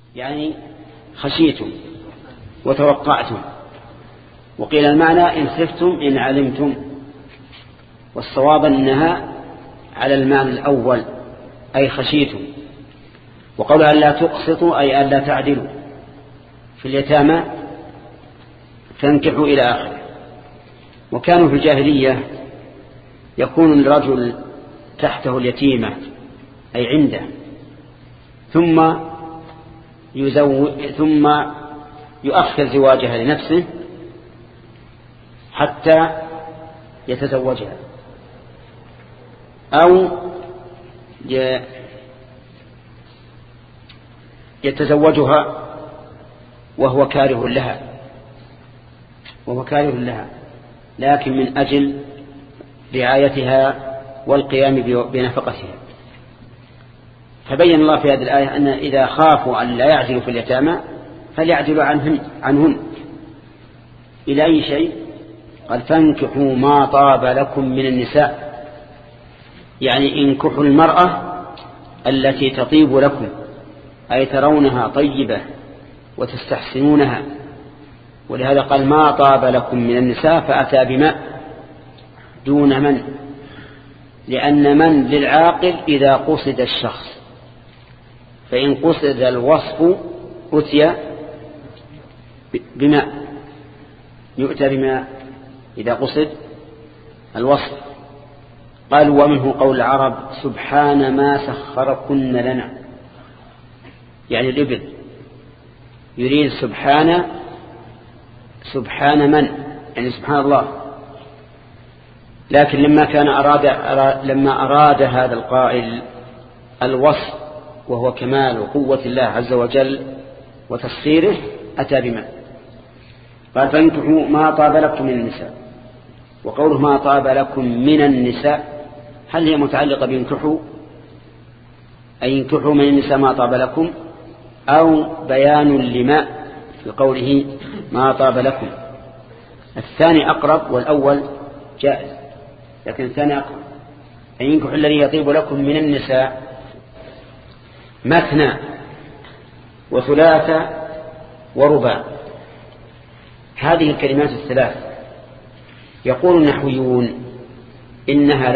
يعني خشيتم وتوقعتم. وقيل المعنى إن خفتم إن علمتم، والصواب أنها على المعنى الأول أي خشيتم. وقولها ألا تقسطوا أي ألا تعدلوا في اليتامى فانكحوا إلى آخره. وكانوا في الجاهلية يكون الرجل تحته اليتيمة أي عنده، ثم يؤخر زواجها لنفسه حتى يتزوجها، أو يتزوجها وهو كاره لها، لكن من أجل رعايتها والقيام بنفقتها. فبين الله في هذه الآية أن إذا خافوا أن لا يعزلوا في اليتامى فليعزلوا عنهن إلى أي شيء؟ قال فانكحوا ما طاب لكم من النساء، يعني انكحوا المرأة التي تطيب لكم، أي ترونها طيبة وتستحسنونها. ولهذا قال ما طاب لكم من النساء فأتى بماء دون من، لأن من للعاقل إذا قصد الشخص، فإن قصد الوصف أتي بماء، يؤتى بماء إذا قصد الوصف. قال ومنه قول العرب سبحان ما سخركن لنا، يعني الإبل يريد سبحان من، يعني سبحان الله. لكن لما أراد هذا القائل الوصف وهو كمال قوة الله عز وجل وتسخيره أتى بمن. قال فانكحوا ما طاب لكم من النساء. وقوله ما طاب لكم من النساء هل هي متعلقة بانكحوا أي انكحوا من النساء ما طاب لكم، أو بيان لما في قوله ما طاب لكم؟ الثاني أقرب والأول جائز، لكن الثاني أقرب. أن ينكحوا الذي يطيب لكم من النساء مثنى وثلاثة ورباع. هذه الكلمات الثلاث يقول النحويون إنها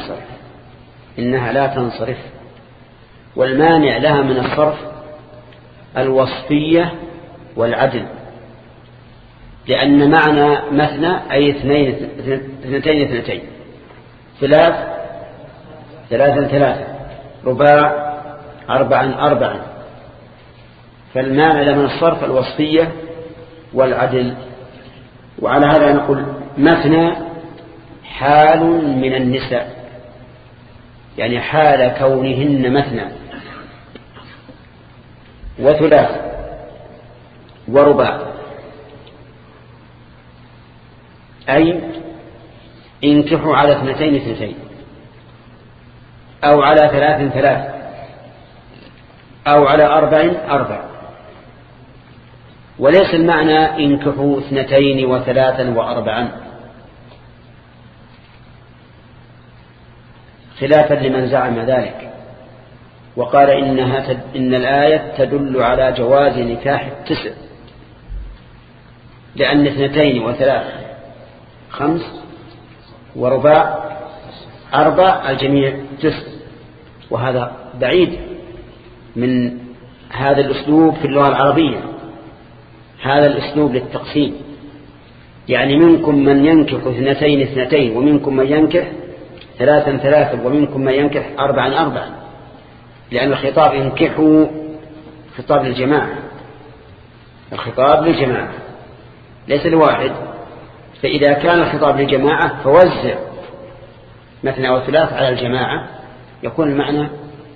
لا تنصرف، والمانع لها من الصرف الوصفية والعدل، لأن معنى مثنى أي اثنتين، ثلاثة، رباع أربعا. فالمانع لها من الصرف الوصفية والعدل. وعلى هذا نقول مثنى حال من النساء، يعني حال كونهن مثنى، وثلاث ورباع أي انكحوا على اثنتين أو على ثلاث أو على أربع. وليس المعنى انكحوا 2 و3 و4 خلافا لمن زعم ذلك وقال إن الآية تدل على جواز نكاح 9، لأن 2 و3 5 ورباع 4 الجميع 9، وهذا بعيد من هذا الأسلوب في اللغة العربية. هذا الأسلوب للتقسيم، يعني منكم من ينكح 2 ومنكم من ينكح 3 ومنكم من ينكح 4، لأن الخطاب ينكحوا خطاب للجماعة، الخطاب للجماعة ليس لواحد. فإذا كان الخطاب للجماعة فوزع 2 و3 على الجماعة، يكون المعنى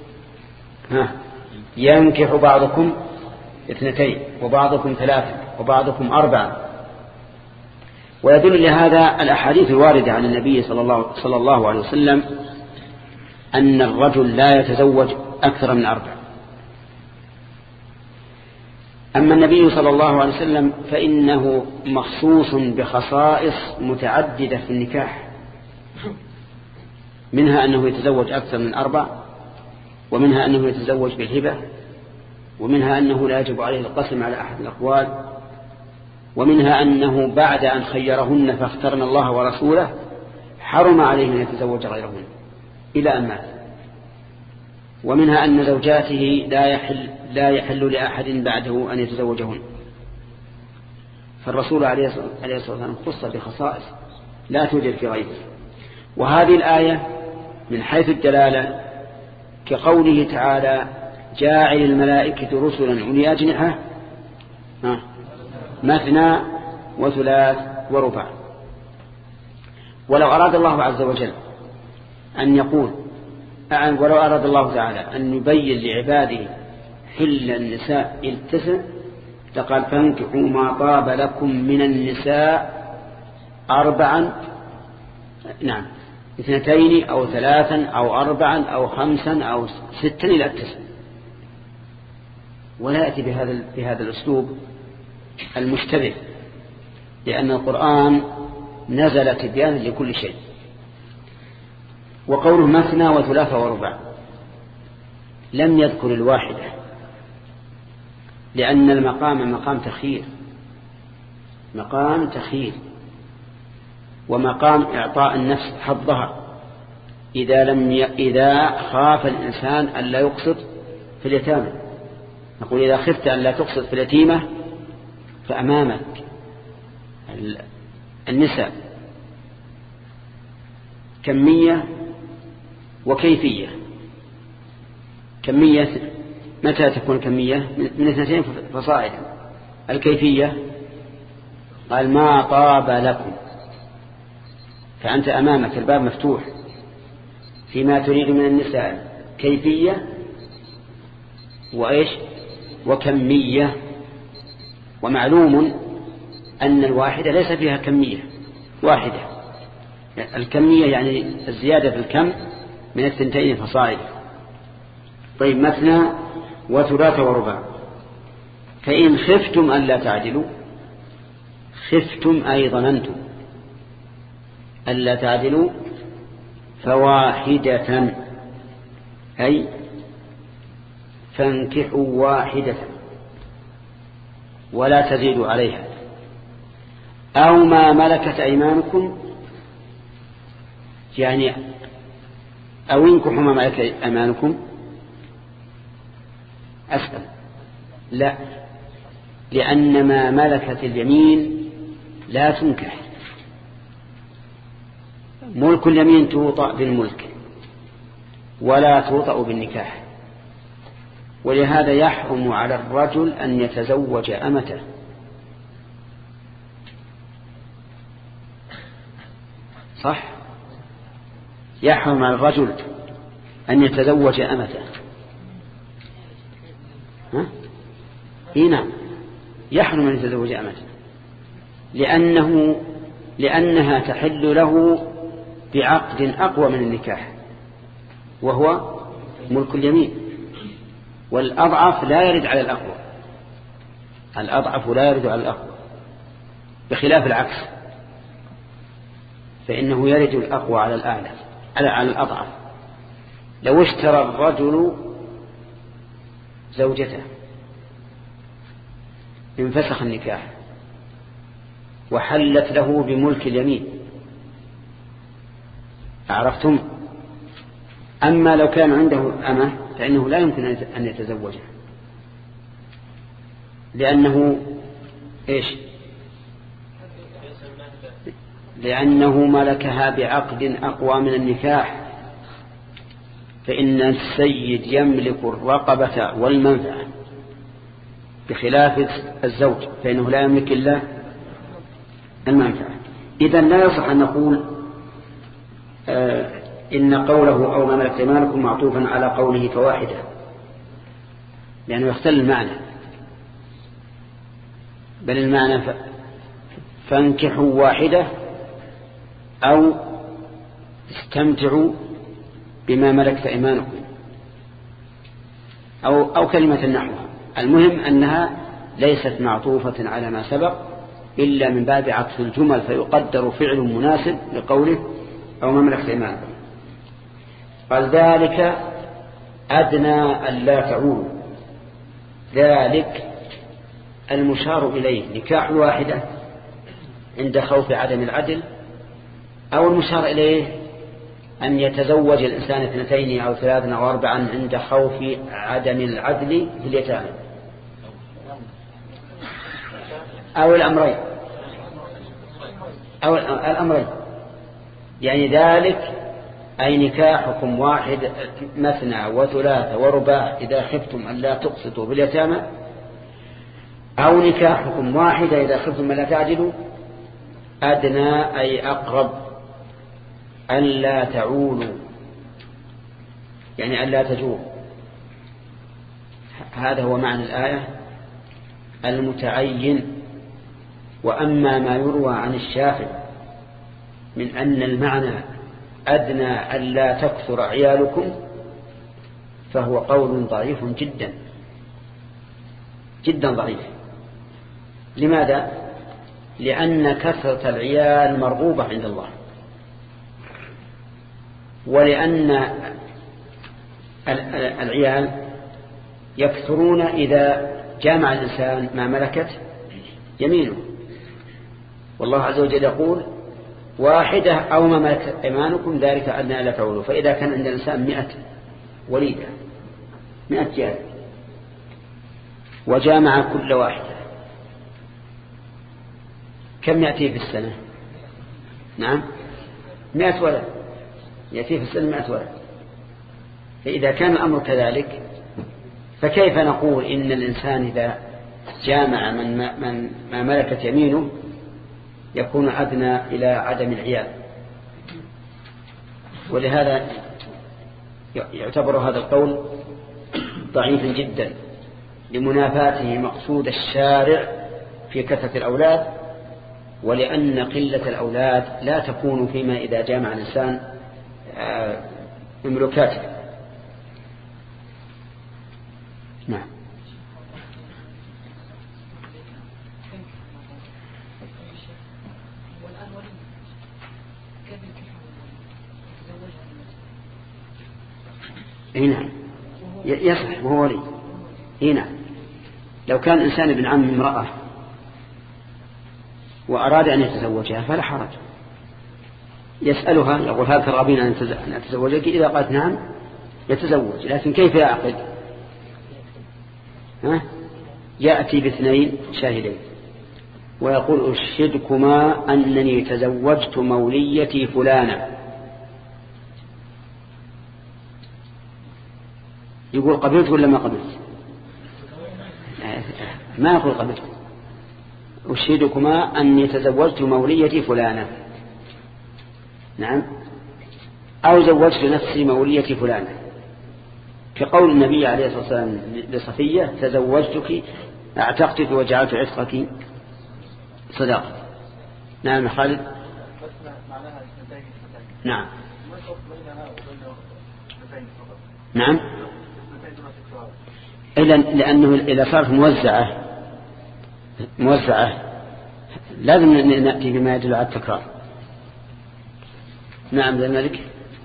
ينكح بعضكم 2 وبعضكم 3 وبعضكم 4. ويدل لهذا الأحاديث الواردة عن النبي صلى الله عليه وسلم أن الرجل لا يتزوج أكثر من 4. أما النبي صلى الله عليه وسلم فإنه مخصوص بخصائص متعددة في النكاح، منها أنه يتزوج أكثر من 4، ومنها أنه يتزوج بالهبة، ومنها أنه لا يجب عليه القسم على أحد الأقوال، ومنها أنه بعد أن خيرهن فاخترن الله ورسوله حرم عليه أن يتزوج غيرهن إلى أن مات. ومنها أن زوجاته لا يحل لأحد بعده أن يتزوجهن، فالرسول عليه الصلاة والسلام خص بخصائص لا توجد في غيره. وهذه الآية من حيث الدلالة كقوله تعالى جاعل الملائكة رسلا أولي أجنحة مثنى وثلاث ورباع. ولو أراد الله عز وجل أن يقول ولو أراد الله تعالى أن يبين لعباده حل النساء التسع لقال فانكحوا ما طاب لكم من النساء اثنتين أو ثلاثا أو أربعا أو خمسا أو ستا إلى التسع، ولا يأتي بهذا الأسلوب المشتبه، لأن القرآن نزل تبيانا لكل شيء. وقوله مثنى وثلاث ورباع لم يذكر الواحدة، لأن المقام مقام تخيير ومقام إعطاء النفس حظها إذا خاف الإنسان أن لا يقصد في اليتامى. نقول إذا خفت أن لا تقصد في اليتيمة فأمامك النساء كمية وكيفية. كمية متى تكون كمية؟ من 2 فصاعدا. الكيفية قال ما طاب لكم، فأنت أمامك الباب مفتوح فيما تريد من النساء كيفية وإيش وكمية. ومعلوم أن الواحدة ليس فيها كمية واحدة، الكمية يعني الزيادة في الكم من 2 فصاعدا. طيب مثنى وثلاث ورباع. فإن خفتم أن لا تعدلوا، خفتم أي ظننتم أن لا تعدلوا فواحدة أي فانكحوا واحدة ولا تزيدوا عليها، أو ما ملكت أيمانكم، يعني أو انكحوا ما ملكت أيمانكم. أسأل لا، لأن ما ملكت اليمين لا تنكح. ملك اليمين توطأ بالملك ولا توطأ بالنكاح، ولهذا يحرم على الرجل أن يتزوج أمته. صح، يحرم على الرجل أن يتزوج أمته. نعم يحرم أن يتزوج أمته لأنها تحل له بعقد أقوى من النكاح وهو ملك اليمين، والأضعف لا يرد على الأقوى، الأضعف لا يرد على الأقوى، بخلاف العكس فإنه يرد الأقوى على الأعلى على الأضعف. لو اشترى الرجل زوجته انفسخ النكاح وحلت له بملك اليمين، عرفتم؟ أما لو كان عنده أمة فإنه لا يمكن أن يتزوجها، لأنه إيش؟ لأنه ملكها بعقد أقوى من النكاح، فإن السيد يملك الرقبة والمنفعة بخلاف الزوج فإنه لا يملك إلا المنفعة. إذن لا يصح أن نقول إن قوله أو ما ملكت أيمانكم معطوفا على قوله فواحدة، لأنه يختل المعنى، بل المعنى فانكحوا واحدة أو استمتعوا بما ملكت أيمانكم أو كلمة نحوها. المهم أنها ليست معطوفة على ما سبق إلا من باب عطف الجمل، فيقدر فعل مناسب لقوله أو ما ملكت أيمانكم. قال ذلك أدنى أن لا تعولوا، ذلك المشار إليه نكاح الواحدة عند خوف عدم العدل، أو المشار إليه أن يتزوج الإنسان 2 أو 3 أو 4 عند خوف عدم العدل في اليتامى، أو الأمرين يعني ذلك أي نكاحكم واحد 2 و3 ورباع إذا خفتم أن لا تقسطوا باليتامى، أو نكاحكم واحدة إذا خفتم أن لا تعدلوا، أدنى أي أقرب أن لا تعولوا يعني أن لا تجور. هذا هو معنى الآية المتعين. وأما ما يروى عن الشافعي من أن المعنى أدنى أن لا تكثر عيالكم فهو قول ضعيف جدا جدا ضعيف. لماذا؟ لأن كثرة العيال مرغوبة عند الله، ولأن العيال يكثرون إذا جامع الإنسان ما ملكت يمينه، والله عز وجل يقول واحدة أو ما ملكت أيمانكم ذلك أدنى ألا تعولوا. فإذا كان عند الإنسان 100 وليدة 100 جال وجامع كل واحدة كم يأتي في السنة؟ نعم 100 ولد يأتي في السنة 100 ولد. فإذا كان الأمر كذلك فكيف نقول إن الإنسان إذا جامع ما ملكت يمينه يكون أدنى إلى عدم العيال؟ ولهذا يعتبر هذا القول ضعيفا جدا لمنافاته مقصود الشارع في كثرة الأولاد، ولأن قلة الأولاد لا تكون فيما إذا جامع الإنسان مملوكاته. نعم. هنا يصح وهو ولي. هنا لو كان إنسان ابن عم امرأة وأراد أن يتزوجها فلا حرج، يسألها يقول هل ترغبين أن أتزوجك؟ إذا قالت نعم يتزوج. لكن كيف يعقد؟ يأتي ب2 شاهدين ويقول أشهدكما أنني تزوجت موليتي فلانة. يقول قبلت ولا ما قبلت؟ ما يقول قبلت. أشهدكما أني تزوجت موليتي فلانة. نعم. أو زوجت نفسي موليتي فلانة، كقول النبي عليه الصلاة والسلام لصفية تزوجتك اعتقتك وجعلت عتقك صداقة. نعم خالد. نعم نعم. لأنه إذا صارت موزعة لازم نأتي بما يدل على التكرار. نعم ذلك.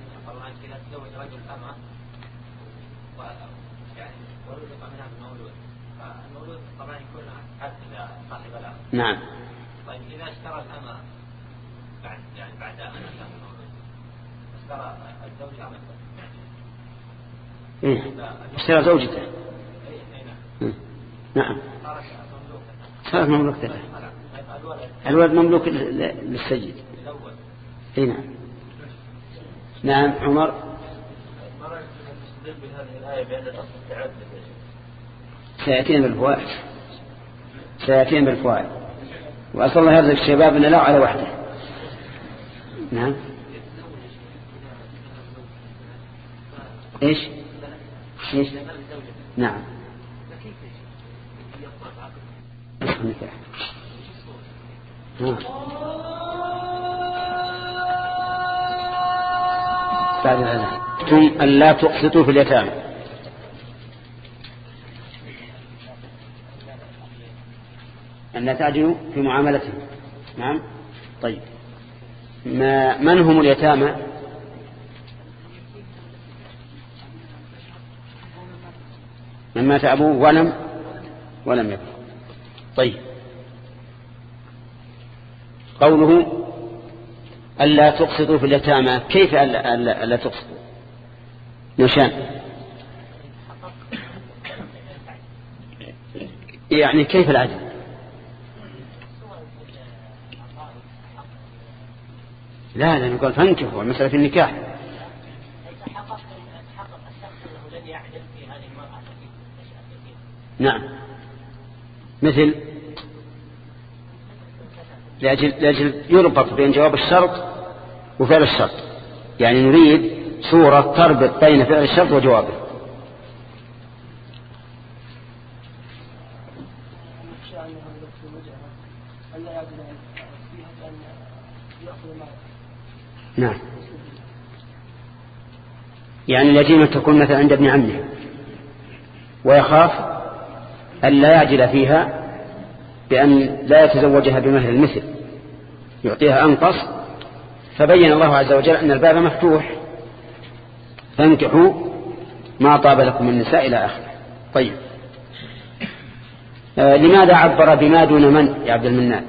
نعم. طيب إذا اشترى الأمة بعد أن أتاه المولود اشترى الزوجة اشترى زوجته. نعم صارت مملوكة له. الولد مملوك للسيد. نعم. نعم عمر. ما رأيك في بهذه الآية بأن الأصل التعدد؟ سيأتين بالفوائد. وأصل الله يرزق الشباب أن لا على وحده. نعم. إيش نعم. بعد الأذان ثم ألا تقسطوا في اليتامى. أن لا تعجلوا في معاملتهم. نعم. طيب من هم اليتامى؟ من مات أبوه ولم ولم يبلغ. طيب، قوله ألا تقسطوا في اليتامى، كيف ألا تقسطوا؟ نشان يعني كيف العدل؟ لا نقول فانكحوا، مسألة النكاح. نعم، مثل لأجل يربط بين جواب الشرط وفعل الشرط، يعني نريد صورة تربط بين فعل الشرط وجوابه. نعم، يعني اليتيمة تكون مثلا عند ابن عمه ويخاف أن لا يعجل فيها بأن لا يتزوجها بمهر المثل، يعطيها أنقص، فبين الله عز وجل أن الباب مفتوح، فانكحوا ما طاب لكم من النساء إلى آخره. طيب، لماذا عبر بما دون من يا عبد المنان؟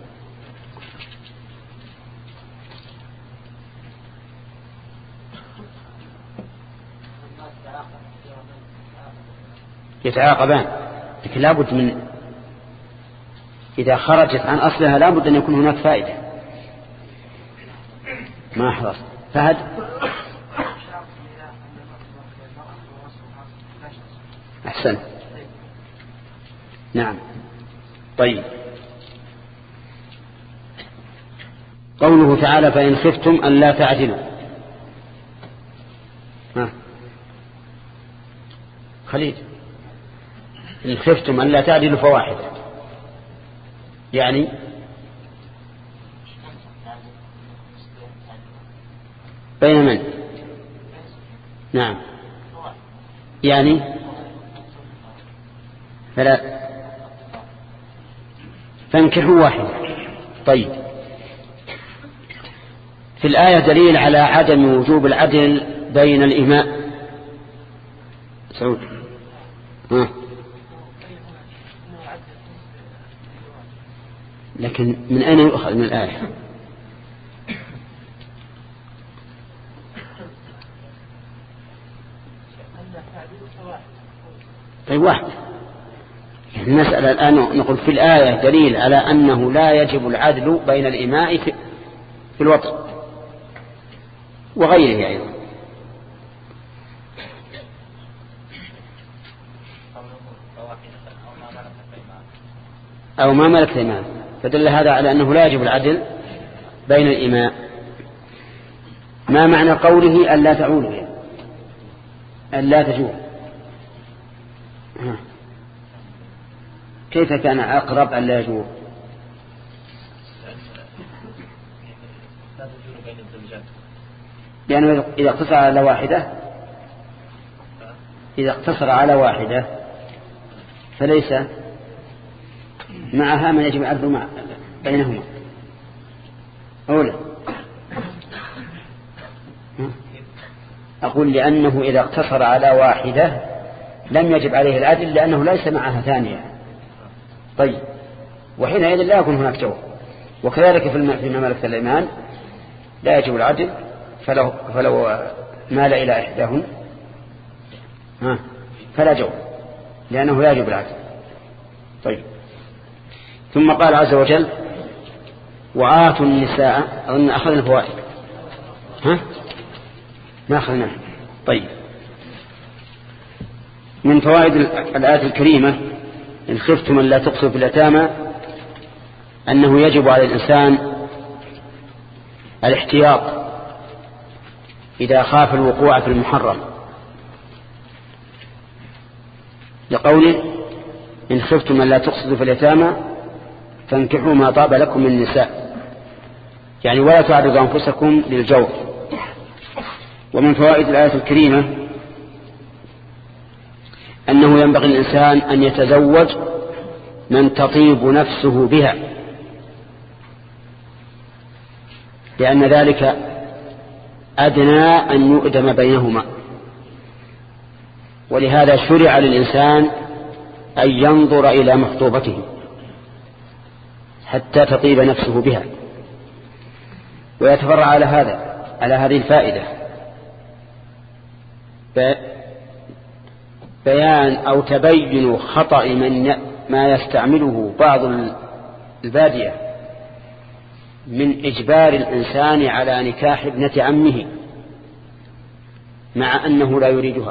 يتعاقبان، لكن لابد من إذا خرجت عن أصلها لابد أن يكون هناك فائدة. ما حرص فهد. أحسن، نعم. طيب، قوله تعالى فإن خفتم أن لا تعدلوا، خليل، إن خفتم أن لا تعدلوا فواحدة، يعني بين من؟ نعم، يعني فلا فانكحوا واحدة. طيب، في الآية دليل على عدم وجوب العدل بين الإماء. سعود، لكن من أين يؤخذ من الآية؟ طيب، واحد. المسألة الآن نقول في الآية دليل على أنه لا يجب العدل بين الإماء في الوطن وغيره أيضا. أو ما ملكت أيمان، فدل هذا على أنه لا يجب العدل بين الإماء. ما معنى قوله ألا تعولوا، ألا تجول؟ كيف كان أقرب ألا يجول؟ لأنه إذا اقتصر على واحدة فليس معها من يجب العدل بينهما. أولا أقول لأنه إذا اقتصر على واحدة لم يجب عليه العدل لأنه ليس معها ثانية. طيب، وحينئذ لا يكون هناك جواب. وكذلك في مملكة الإيمان لا يجب العدل، فلو مال إلى إحداهن فلا جواب لأنه لا يجب العدل. طيب، ثم قال عز وجل وآتوا النساء. أظن أخذنا فوائد، ما أخذنا. طيب، من فوائد الآية الكريمة إن خفتم أن لا تقسطوا في اليتامى أنه يجب على الإنسان الاحتياط إذا خاف الوقوع في المحرم، لقوله إن خفتم أن لا تقسطوا في اليتامى فانكحوا ما طاب لكم من النساء، يعني ولا تعرضوا أنفسكم للجور. ومن فوائد الآية الكريمة أنه ينبغي الإنسان أن يتزوج من تطيب نفسه بها، لأن ذلك أدنى أن يؤدم بينهما. ولهذا شرع للإنسان أن ينظر إلى مخطوبته حتى تطيب نفسه بها. ويتفرع على هذه الفائدة بيان أو تبين خطأ ما يستعمله بعض البادية من إجبار الإنسان على نكاح ابنة عمه مع أنه لا يريدها،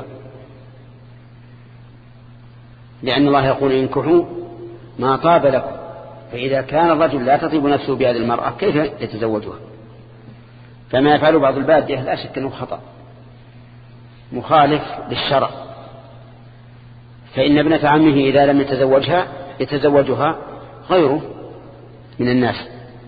لأن الله يقول انكحوا ما طاب لكم، فإذا كان الرجل لا تطيب نفسه بهذه المرأة كيف يتزوجها؟ فما يفعل بعض البادية لا شك أنه خطأ مخالف للشرع، فإن ابنة عمه إذا لم يتزوجها غيره من الناس.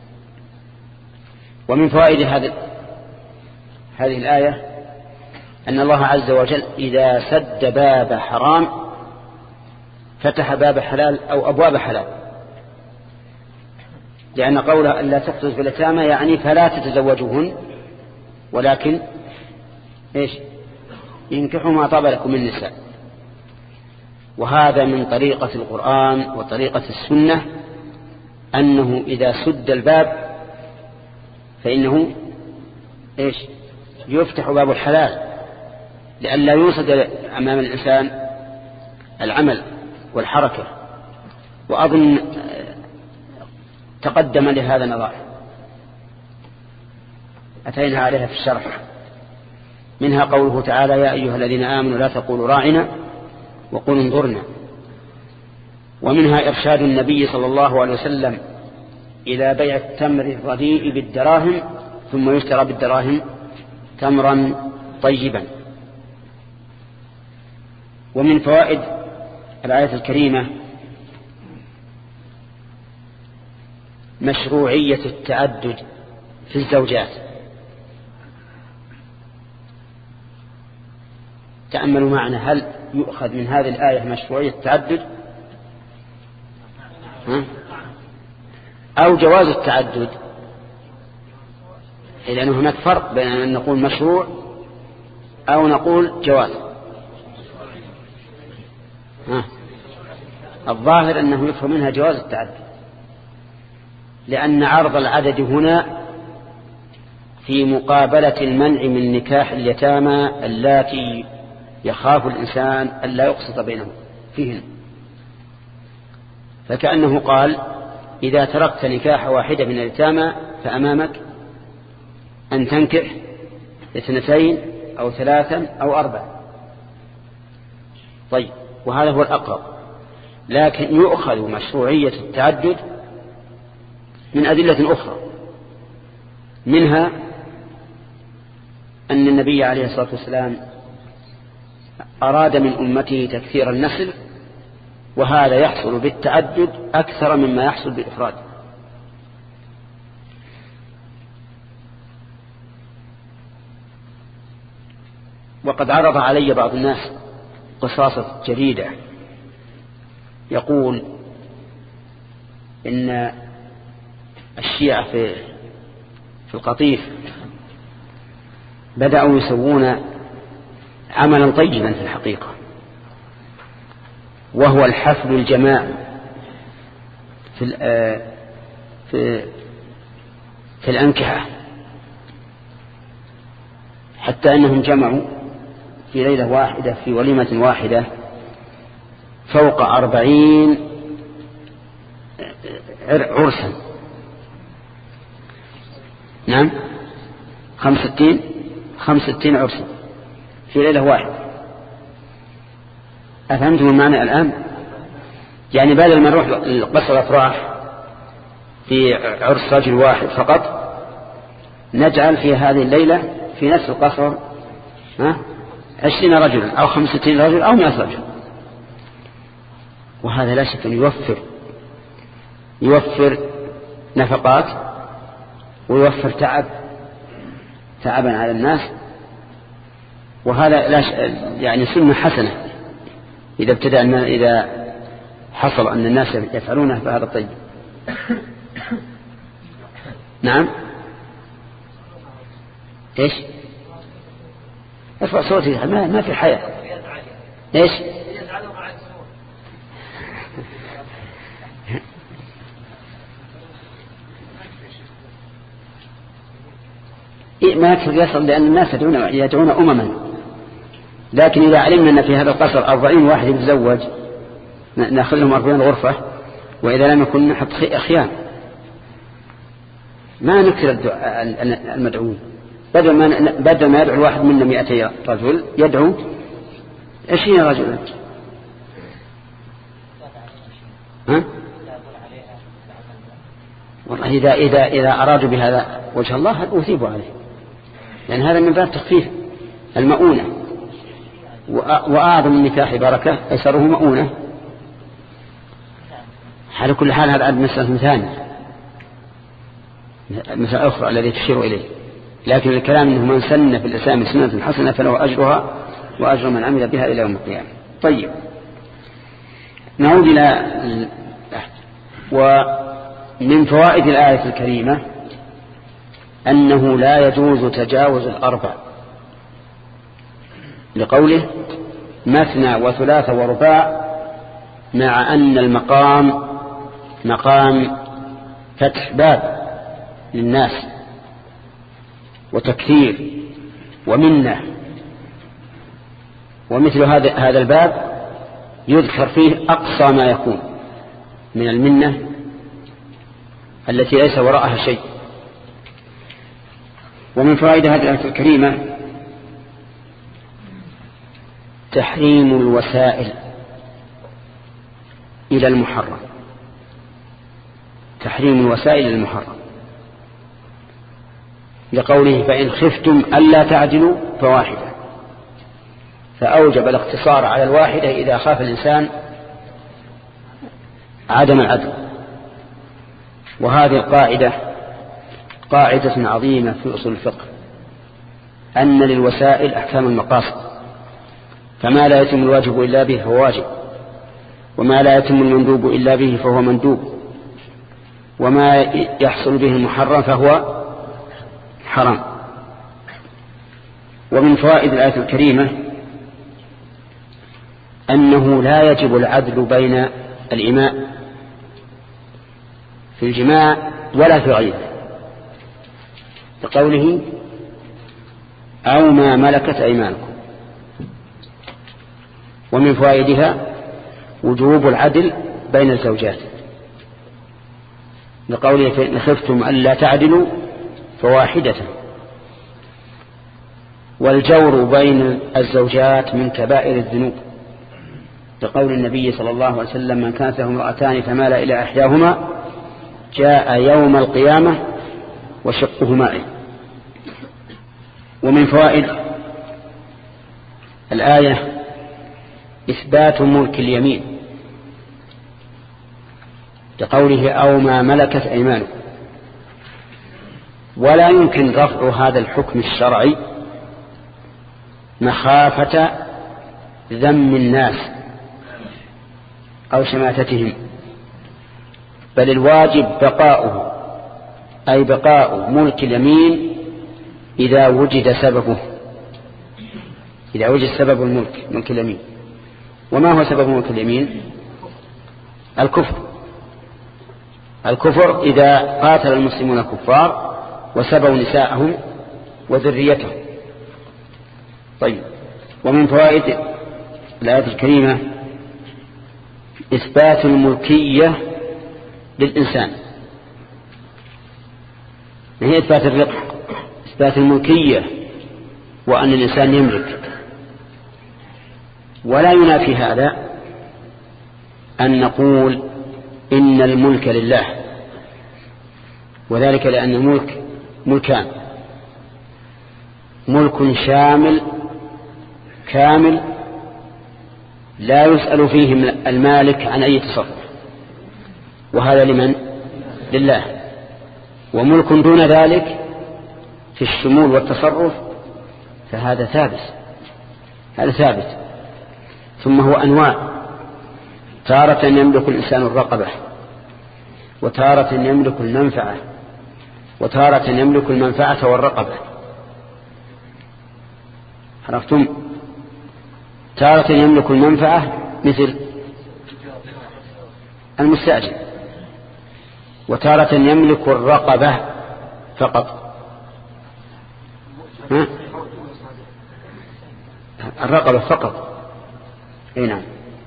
ومن فوائد هذه الآية أن الله عز وجل إذا سد باب حرام فتح باب حلال أو أبواب حلال، لأن قوله ألا تقتلوا في اليتامى يعني فلا تتزوجوهن، ولكن ينكحوا ما طاب لكم من النساء. وهذا من طريقة القرآن وطريقة السنة أنه إذا سد الباب فإنه يفتح باب الحلال لئلا يوصد أمام الإنسان العمل والحركة. وأظن تقدم لهذا نظائر أتينا عليها في الشرح، منها قوله تعالى يا أيها الذين آمنوا لا تقولوا راعنا وقولوا انظرنا. ومنها إرشاد النبي صلى الله عليه وسلم إلى بيع التمر الرديء بالدراهم ثم يشترى بالدراهم تمرا طيبا. ومن فوائد الآية الكريمة مشروعية التعدد في الزوجات. تأملوا معنا، هل يؤخذ من هذه الآية مشروعية التعدد أو جواز التعدد؟ لأن هناك فرق بين أن نقول مشروع أو نقول جواز. الظاهر أنه يفهم منها جواز التعدد، لأن عرض العدد هنا في مقابلة المنع من نكاح اليتامى اللاتي يخاف الإنسان ألا يقسط بينهم فيهن. فكأنه قال إذا تركت نكاح واحدة من اليتامى فأمامك أن تنكح 2 أو 3 أو 4. طيب، وهذا هو الأقرب. لكن يؤخذ مشروعية التعدد من أدلة أخرى، منها أن النبي عليه الصلاة والسلام أراد من أمته تكثير النسل، وهذا يحصل بالتعدد أكثر مما يحصل بالإفراد. وقد عرض علي بعض الناس قصاصة جديدة يقول إن الشيعة في القطيف بدأوا يسوون عملا طيبا في الحقيقة، وهو الحفل الجماعي في الأنكحة، حتى أنهم جمعوا في ليلة واحدة في وليمة واحدة فوق 40 عرسا. نعم، 65 عرسا في ليلة واحدة. أفهمتم المعنى الآن؟ يعني بدل ما نروح قصر الأفراح في عرس رجل واحد فقط، نجعل في هذه الليلة في نفس القصر 20 رجل أو 65 رجل أو 100 رجل. وهذا لا شك أن يوفر نفقات ويوفر تعبا على الناس. وهذا يعني سنة حسنة إذا حصل أن الناس يفعلونه فهذا طيب. نعم، إيش؟ ارفع صوتي، ما في حياة. إيش؟ ما يكثر يصل، لأن الناس يدعون أمما. لكن إذا علمنا أن في هذا القصر 40 واحد يتزوج نأخذ لهم 40 غرفة، وإذا لم يكن نحط ما نكثر المدعوين. بدل ما يدعو الواحد منا 200 رجل يدعو 20 رجلا. ها؟ والله إذا أرادوا بهذا وجه الله أثيبوا عليه، لأن هذا من باب تخفيف المؤونة. وأعظم النكاح بركة أيسره مؤونة. على كل حال هذا مسألة ثانية، مسألة أخرى الذي تشير إليه. لكن الكلام أنه من سن في الإسلام سنة حسنة فله أجرها وأجر من عمل بها إلى يوم القيامة. طيب، نعود إلى ومن فوائد الآية الكريمة أنه لا يجوز تجاوز 4، لقوله مثنى وثلاث ورباع، مع أن المقام مقام فتح باب للناس وتكثير ومنة. ومثل هذا الباب يذكر فيه أقصى ما يكون من المنة التي ليس وراءها شيء. ومن فوائد هذه الآية الكريمة تحريم الوسائل إلى المحرم، تحريم الوسائل إلى المحرم، لقوله فإن خفتم ألا تعدلوا فواحدة، فأوجب الاقتصار على الواحدة إذا خاف الإنسان عدم العدل. وهذه القاعدة قاعدة عظيمة في أصول الفقه، أن للوسائل أحكام المقاصد، فما لا يتم الواجب إلا به فهو واجب، وما لا يتم المندوب إلا به فهو مندوب، وما يحصل به المحرم فهو حرام. ومن فوائد الآية الكريمة أنه لا يجب العدل بين الإماء في الجماع ولا في غيره، لقوله أو ما ملكت أيمانكم. ومن فوائدها وجوب العدل بين الزوجات، لقوله فإن خفتم ألا تعدلوا فواحدة. والجور بين الزوجات من كبائر الذنوب، لقول النبي صلى الله عليه وسلم من كانت له امرأتان فمال إلى إحداهما جاء يوم القيامة وشقه مائل. ومن فوائد الآية إثبات ملك اليمين، لقوله أو ما ملكت أيمانكم. ولا يمكن رفع هذا الحكم الشرعي مخافة ذم الناس أو شماتتهم، بل الواجب بقاؤه، أي بقاء ملك اليمين إذا وجد سببه، إذا وجد سبب الملك، ملك اليمين. وما هو سبب ملك اليمين؟ الكفر إذا قاتل المسلمون الكفار وسبوا نساءهم وذريتهم. طيب، ومن فوائد الآية الكريمة إثبات الملكية للإنسان، هي إثبات الرق، إثبات الملكية، وأن الإنسان يملك. ولا ينافي هذا أن نقول إن الملك لله، وذلك لأن الملك ملكان: ملك شامل كامل لا يسأل فيه المالك عن أي تصرف، وهذا لمن؟ لله. وملك دون ذلك في الشمول والتصرف فهذا ثابت، هذا ثابت. ثم هو أنواع: تارة يملك الإنسان الرقبة، وتارة يملك المنفعة، وتارة يملك المنفعة والرقبة. عرفتم؟ تارة يملك المنفعة مثل المستأجر، وتارة يملك الرقبة فقط. الرقبة فقط. نعم،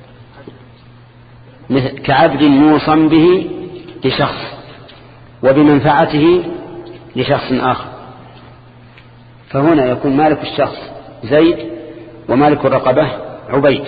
كعبد موصى به لشخص وبمنفعته لشخص آخر، فهنا يكون مالك الشخص زيد ومالك الرقبة عبيد.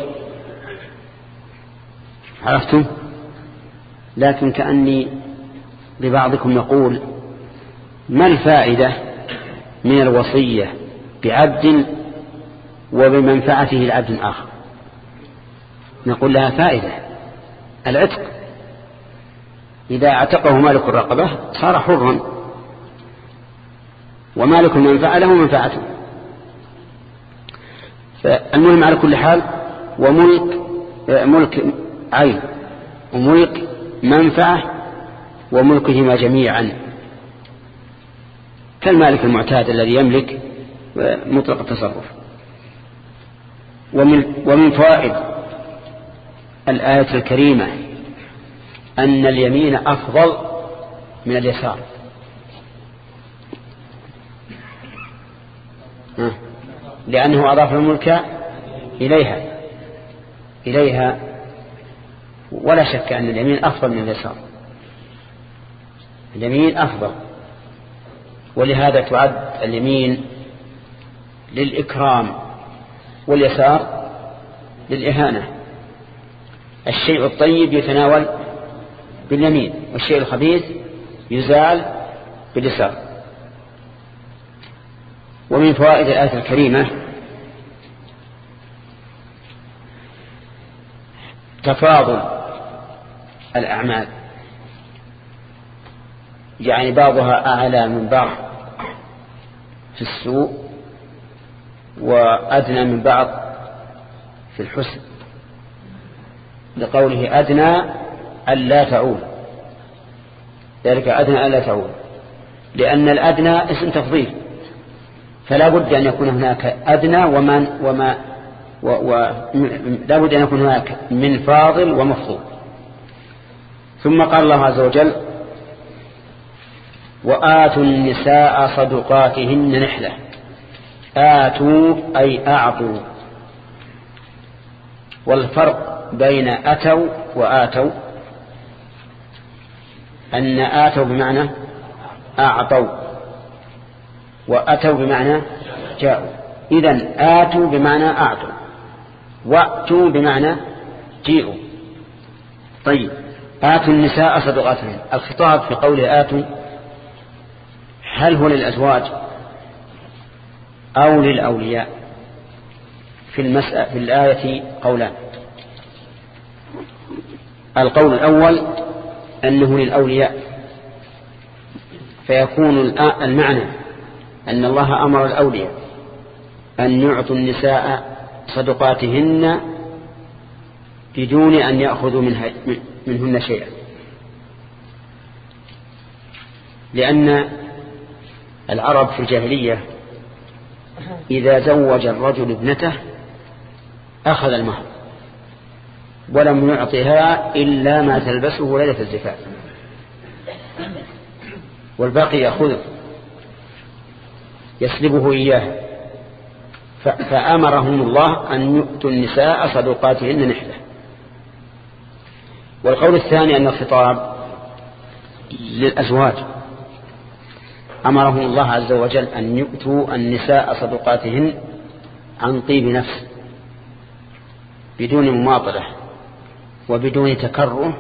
عرفتم؟ لكن كأني ببعضكم يقول: ما الفائدة من الوصية بعبد وبمنفعته لعبد آخر؟ نقول لها فائدة، العتق. إذا اعتقه مالك الرقبة صار حرا، ومالك المنفعة له منفعته. فالمهم على كل حال، ملك عين وملك منفعة وملكهما جميعا كالمالك المعتاد الذي يملك مطلق التصرف. ومن فوائد الآية الكريمة أن اليمين أفضل من اليسار، لأنه أضاف الملك إليها، ولا شك أن اليمين أفضل من اليسار، اليمين أفضل. ولهذا تعد اليمين للإكرام واليسار للإهانة. الشيء الطيب يتناول باليمين، والشيء الخبيث يزال باليسار. ومن فوائد الآية الكريمة تفاضل الأعمال، يعني بعضها أعلى من بعض في السوء وأدنى من بعض في الحسن، لقوله أدنى ألا تعول، ذلك أدنى ألا تعول، لأن الأدنى اسم تفضيل، فلا بد أن يكون هناك أدنى لا بد أن يكون هناك من فاضل ومفضول. ثم قال الله عز وجل: وآتوا النساء صدقاتهن نحلة. آتوا أي أعطوا، والفرق بين أتوا وآتوا أن آتوا بمعنى أعطوا، وأتوا بمعنى جاءوا. إذن آتوا بمعنى أعطوا، وأتوا بمعنى جيئوا. طيب، آتوا النساء صدقاتهن. الخطاب في قوله آتوا هل هو للأزواج أو للأولياء؟ في الآية قولان. القول الأول أنه للأولياء، فيكون المعنى أن الله أمر الأولياء أن يعطوا النساء صدقاتهن بدون أن يأخذوا منهن شيئا، لأن العرب في الجاهلية إذا زوج الرجل ابنته أخذ المهر ولم يعطها إلا ما تلبسه ليلة الزفاف، والباقي يأخذه يسلبه إياه. فأمرهم الله أن يؤتوا النساء صدقاتهن نحلة. والقول الثاني أن الخطاب للأزواج، أمرهم الله عز وجل أن يؤتوا النساء صدقاتهن عن طيب نفس بدون مماطلة وبدون تكره.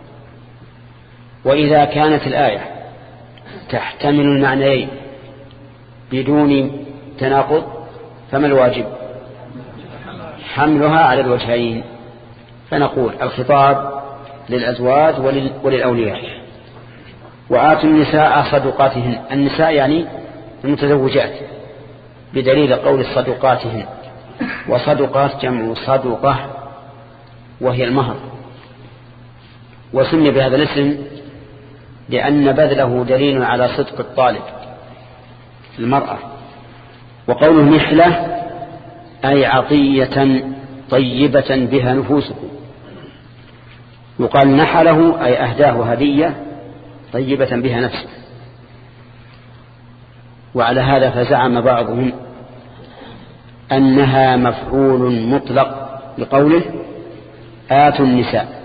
وإذا كانت الآية تحتمل المعنيين بدون تناقض فما الواجب؟ حملها على الوجهين. فنقول الخطاب للأزواج وللأولياء. وآتوا النساء صدقاتهن، النساء يعني المتزوجات، بدليل قول صدقاتهن، وصدقات جمع صدقة وهي المهر، وسمي بهذا الاسم لأن بذله دليل على صدق الطالب المرأة. وقوله نحلة أي عطية طيبة بها نفوسكم، يقال نحله أي أهداه هدية طيبة بها نفسه. وعلى هذا فزعم بعضهم أنها مفعول مطلق لقوله آتوا النساء،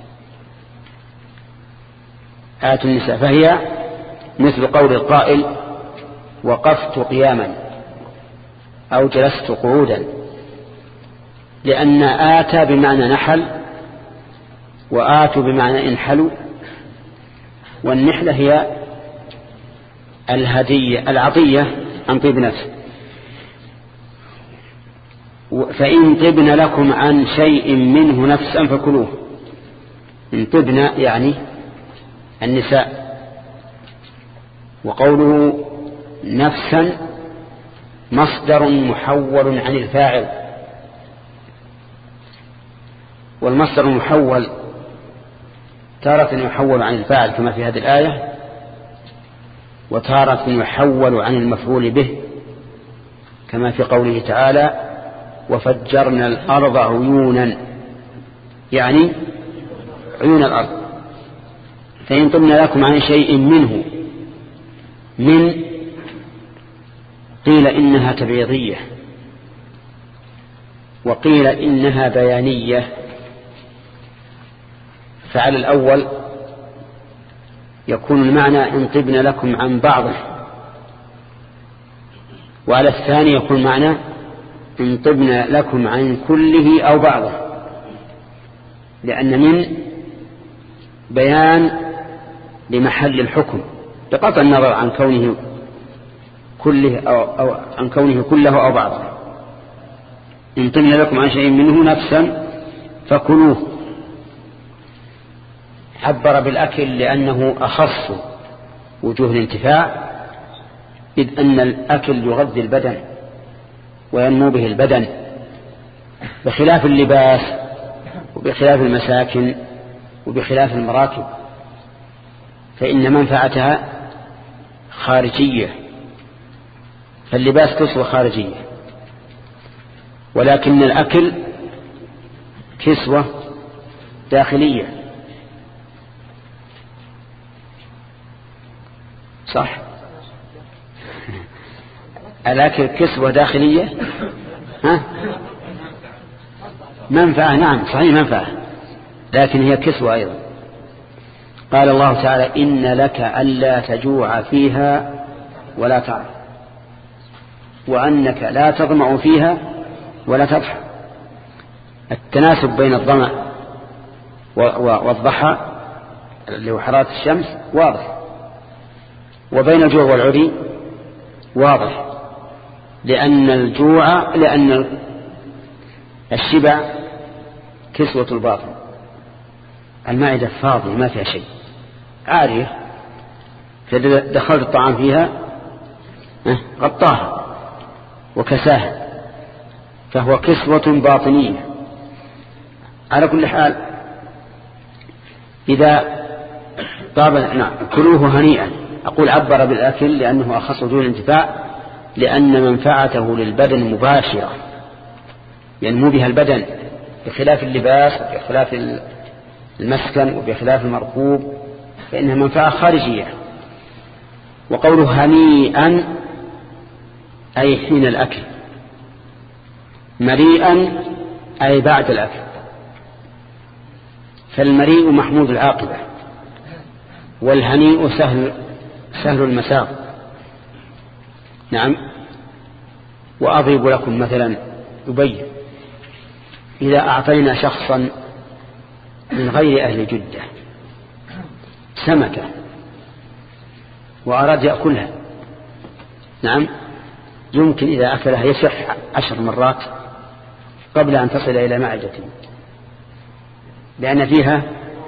آتوا النساء، فهي مثل قول القائل وقفت قياما أو جلست قعودا، لأن آتى بمعنى نحل، وآتوا بمعنى انحلوا، والنحلة هي الهدية العطية عن طيب نفس. فإن طبن لكم عن شيء منه نفسا فكلوه. إن طبن يعني النساء. وقوله نفسا مصدر محول عن الفاعل، والمصدر المحول تارة يحول عن الفاعل كما في هذه الآية، وتارة يحول عن المفعول به كما في قوله تعالى وفجرنا الأرض عيونا، يعني عيون الأرض. فإن طبن لكم عن شيء منه، من قيل إنها تبعيضية، وقيل إنها بيانية. فعلى الأول يكون المعنى إن طبن لكم عن بعضه، وعلى الثاني يكون معنى إن طبن لكم عن كله أو بعضه، لأن من بيان لمحل الحكم بقطع النظر عن كونه كله أو عن كونه كله أو بعضه. إن طبن لكم عن شيء منه نفسا فكلوه. عبر بالأكل لأنه أخص وجوه الانتفاع، إذ أن الأكل يغذي البدن وينمو به البدن، بخلاف اللباس وبخلاف المساكن وبخلاف المراكب، فإن منفعتها خارجية. فاللباس كسوة خارجية، ولكن الأكل كسوة داخلية. صح، الأكل كسوة داخلية، ها؟ منفعة، نعم صحيح منفعة، لكن هي كسوة أيضا. قال الله تعالى إن لك ألا تجوع فيها ولا تعرى، وأنك لا تظمأ فيها ولا تضحى. التناسب بين الظمأ والضحى اللي هو حرارة الشمس واضح، وبين الجوع والعري واضح، لأن الشبع كسوة الباطن، المعدة فاضية ما فيها شيء، عارية، فإذا دخلت الطعام فيها غطاها وكساها، فهو كسوة باطنية. على كل حال إذا طاب نعم كلوه هنيئا. أقول عبر بالأكل لأنه أخص وجوه الانتفاع، لأن منفعته للبدن مباشرة ينمو بها البدن، بخلاف اللباس وبخلاف المسكن وبخلاف المركوب، فإنها منفعة خارجية. وقوله هنيئا أي حين الأكل، مريئا أي بعد الأكل، فالمريء محمود العاقبة، والهنيء سهل المساق. نعم. وأضرب لكم مثلا يبين، إذا أعطينا شخصا من غير أهل جدة سمكة وأراد يأكلها، نعم، يمكن إذا أكلها يشح 10 مرات قبل أن تصل إلى معدته، لأن فيها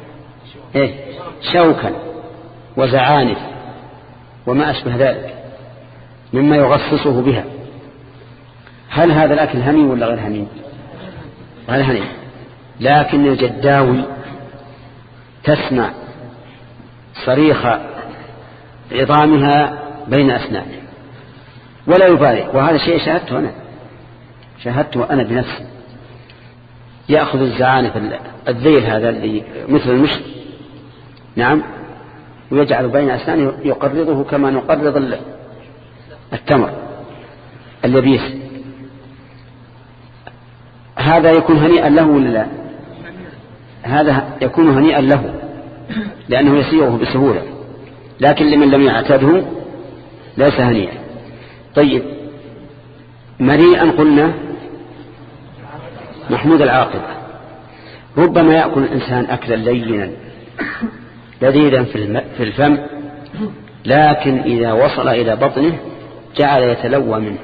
شوكا وزعانف وما أشبه ذلك مما يغصصه بها. هل هذا الأكل هني ولا غير هني؟ غير هني. لكن الجداوي تسمع صريخ عظامها بين أسنانه ولا يبالي، وهذا شيء شاهدته أنا بنفسي. يأخذ الزعانف الذيل هذا اللي مثل المشط، نعم، ويجعل بين أسنانه يقرضه كما نقرض التمر اليبيس، هذا يكون هنيئا له ولا لا؟ هذا يكون هنيئا له لأنه يسيره بسهولة، لكن لمن لم يعتده ليس هنيئا. طيب مريئا قلنا محمود العاقبة. ربما يأكل الإنسان أكلا لينا لذيذا في الفم، لكن إذا وصل إلى بطنه جعل يتلوى منه.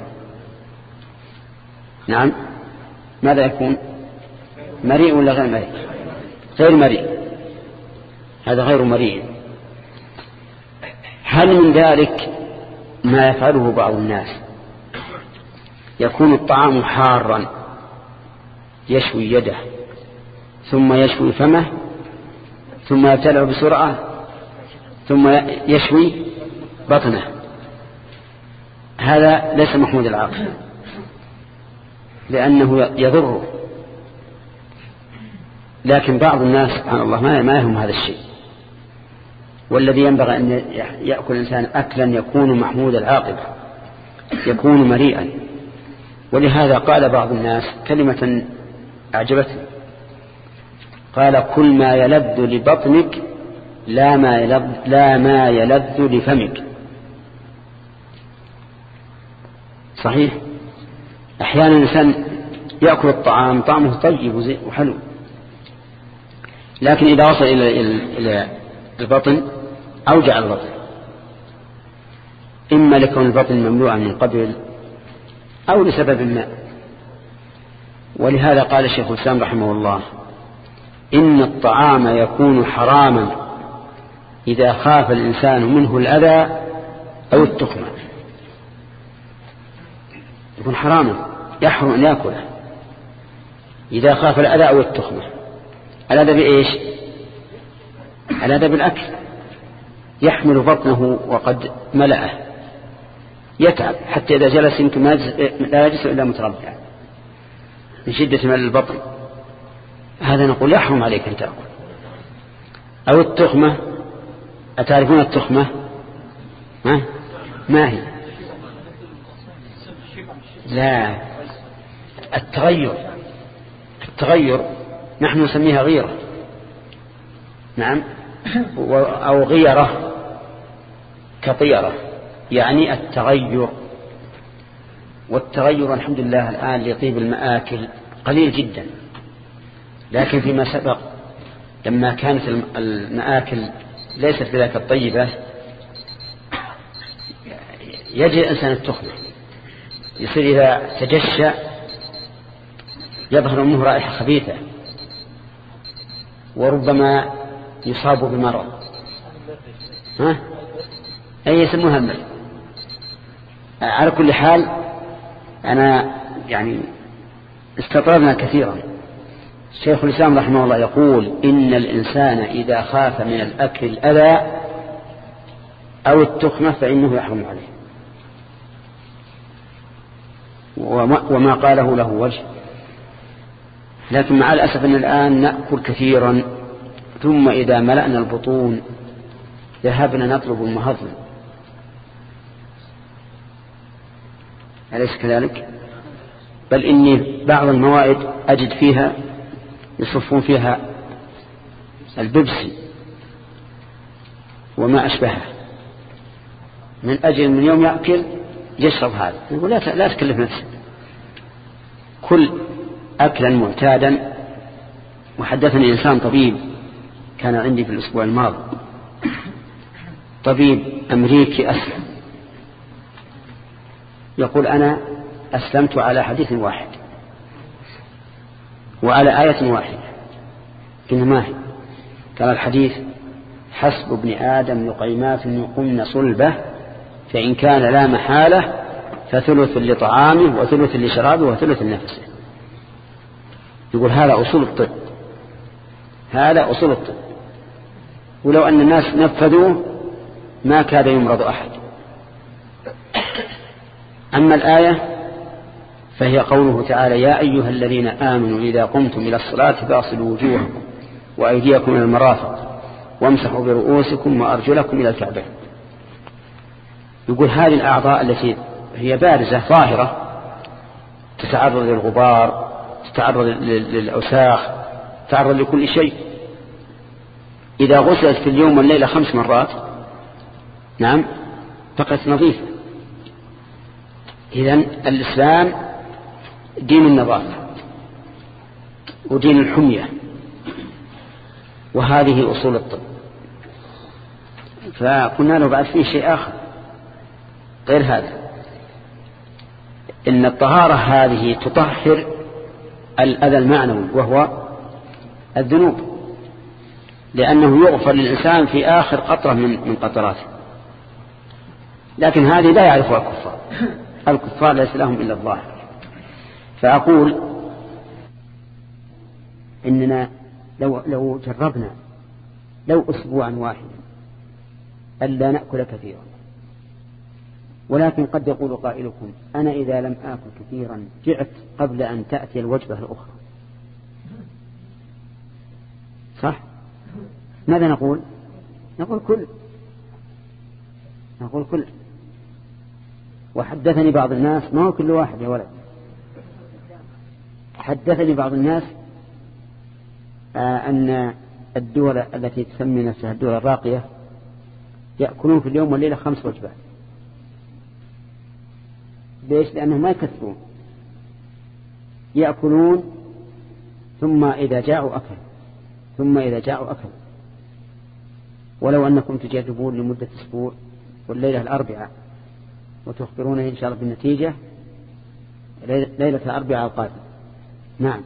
نعم، ماذا يكون؟ مريء ولا غير مريء؟ غير مريء، هذا غير مريء. هل من ذلك ما يفعله بعض الناس؟ يكون الطعام حارا يشوي يده ثم يشوي فمه ثم يبتلع بسرعة ثم يشوي بطنه، هذا ليس محمود العاقل لأنه يضره. لكن بعض الناس سبحان الله ما يهم هذا الشيء، والذي ينبغي أن يأكل الإنسان أكلا يكون محمود العاقبة، يكون مريئا. ولهذا قال بعض الناس كلمة أعجبتني، قال: كل ما يلذ لبطنك لا ما يلذ لفمك. صحيح، أحيانا الإنسان يأكل الطعام طعمه طيب وحلو، لكن إذا وصل إلى البطن أوجع البطن، إما لكون البطن مملوءا من قبل أو لسبب ما. ولهذا قال الشيخ الإسلام رحمه الله: إن الطعام يكون حراما إذا خاف الإنسان منه الأذى أو التخمة. يكون حراما، يحرم أن يأكله إذا خاف الأذى أو التخمة. الأذى بإيش؟ الأذى بالأكل، يحمل بطنه وقد ملأه، يتعب حتى إذا جلس يمكن لا يجلس إلا متربعا من شدة ملء البطن. هذا نقول يحرم عليك أن تأكل. أو التخمة، أتعرفون التخمة؟ ما هي؟ لا، التغير نحن نسميها غيرة، نعم، أو غيرة كطيرة، يعني التغير. والتغير الحمد لله الآن لطيب المآكل قليل جدا، لكن فيما سبق لما كانت المآكل ليست بذلك الطيبة يجد الإنسان التخمة، يصير إذا تجشى يظهر منه رائحة خبيثة وربما يصاب بمرض. أي يسموها المرض. على كل حال أنا يعني استطردنا كثيرا. شيخ الإسلام رحمه الله يقول: إن الإنسان إذا خاف من الأكل الأذى أو التخمة فإنه يحرم عليه. وما قاله له وجه، لكن مع الأسف أن الآن نأكل كثيرا ثم إذا ملأنا البطون ذهبنا نطلب المهضم، أليس كذلك؟ بل إني بعض الموائد أجد فيها يصفون فيها البيبسي وما أشبهه، من أجل من يوم يأكل يشرب هذا. يقول لا تكلف نفسك، كل أكلا معتادا. وحدثني إنسان طبيب كان عندي في الأسبوع الماضي، طبيب أمريكي أسلم، يقول: أنا أسلمت على حديث واحد وعلى آية واحدة. قلنا: ما هي؟ قال: الحديث: حسب ابن آدم لقيمات يقمن صلبه، فإن كان لا محالة فثلث لطعامه وثلث لشرابه وثلث لنفسه. يقول هذا أصول الطب، هذا أصول الطب، ولو أن الناس نفذوه ما كاد يمرض أحد. أما الآية فهي قوله تعالى: يا أيها الذين آمنوا إذا قمتم إلى الصلاة فاغسلوا وجوهكم وأيديكم إلى المرافق وامسحوا برؤوسكم وأرجلكم إلى الكعبين. يقول هذه الأعضاء التي هي بارزة ظاهرة تتعرض للغبار تتعرض للأوساخ، تتعرض لكل شيء. إذا غسلت في اليوم والليلة 5 مرات نعم بقت نظيفة. إذن الإسلام دين النظافة ودين الحمية، وهذه أصول الطب. فقلنا له بعد فيه شيء آخر غير هذا، إن الطهارة هذه تطهر الأذى المعنوي وهو الذنوب، لأنه يغفر للإنسان في آخر قطرة من قطراته. لكن هذه لا يعرفها الكفار، الكفار ليس لهم إلا الظاهر. فأقول إننا لو جربنا لو أسبوعا واحدا ألا نأكل كثيرا، ولكن قد يقول قائلكم أنا إذا لم آكل كثيرا جعت قبل أن تأتي الوجبة الأخرى، صح؟ ماذا نقول؟ نقول كل. وحدثني بعض الناس، ما هو كل واحد يا ولد، حدثني بعض الناس أن الدول التي تسمي نفسها الدول الراقية يأكلون في اليوم والليلة 5 وجبات. ليش؟ لأنهم ما يكثرون، يأكلون ثم إذا جاءوا أكل، ثم إذا جاءوا أكل. ولو أنكم تجربون لمدة أسبوع والليلة الأربعاء وتخبرونه إن شاء الله بالنتيجة ليلة الأربعاء القادم. نعم.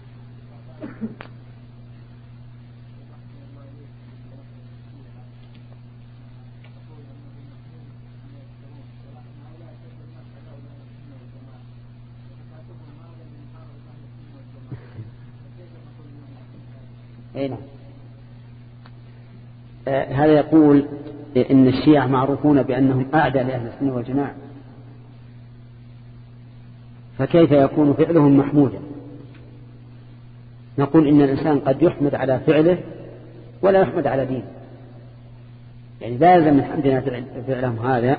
هذا يقول إن الشيعة معروفون بأنهم أعدى لأهل السنة والجماعة، فكيف يكون فعلهم محمودا؟ نقول إن الإنسان قد يحمد على فعله ولا يحمد على دينه. يعني لا يلزم من حمدنا فعلهم هذا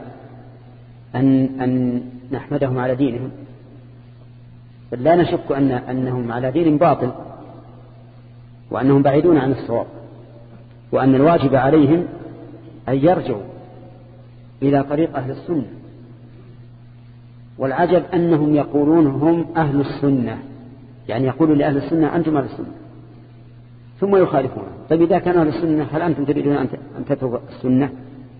أن نحمدهم على دينهم، بل لا نشك أنهم على دين باطل، وأنهم بعيدون عن الصواب، وأن الواجب عليهم أن يرجعوا إلى طريق أهل السنة. والعجب أنهم يقولون هم أهل السنة، يعني يقولوا لأهل السنة أنتم أهل السنة، ثم يخالفون. طيب إذا كانوا أهل السنة هل أنتم تريدون أن تتركوا السنة؟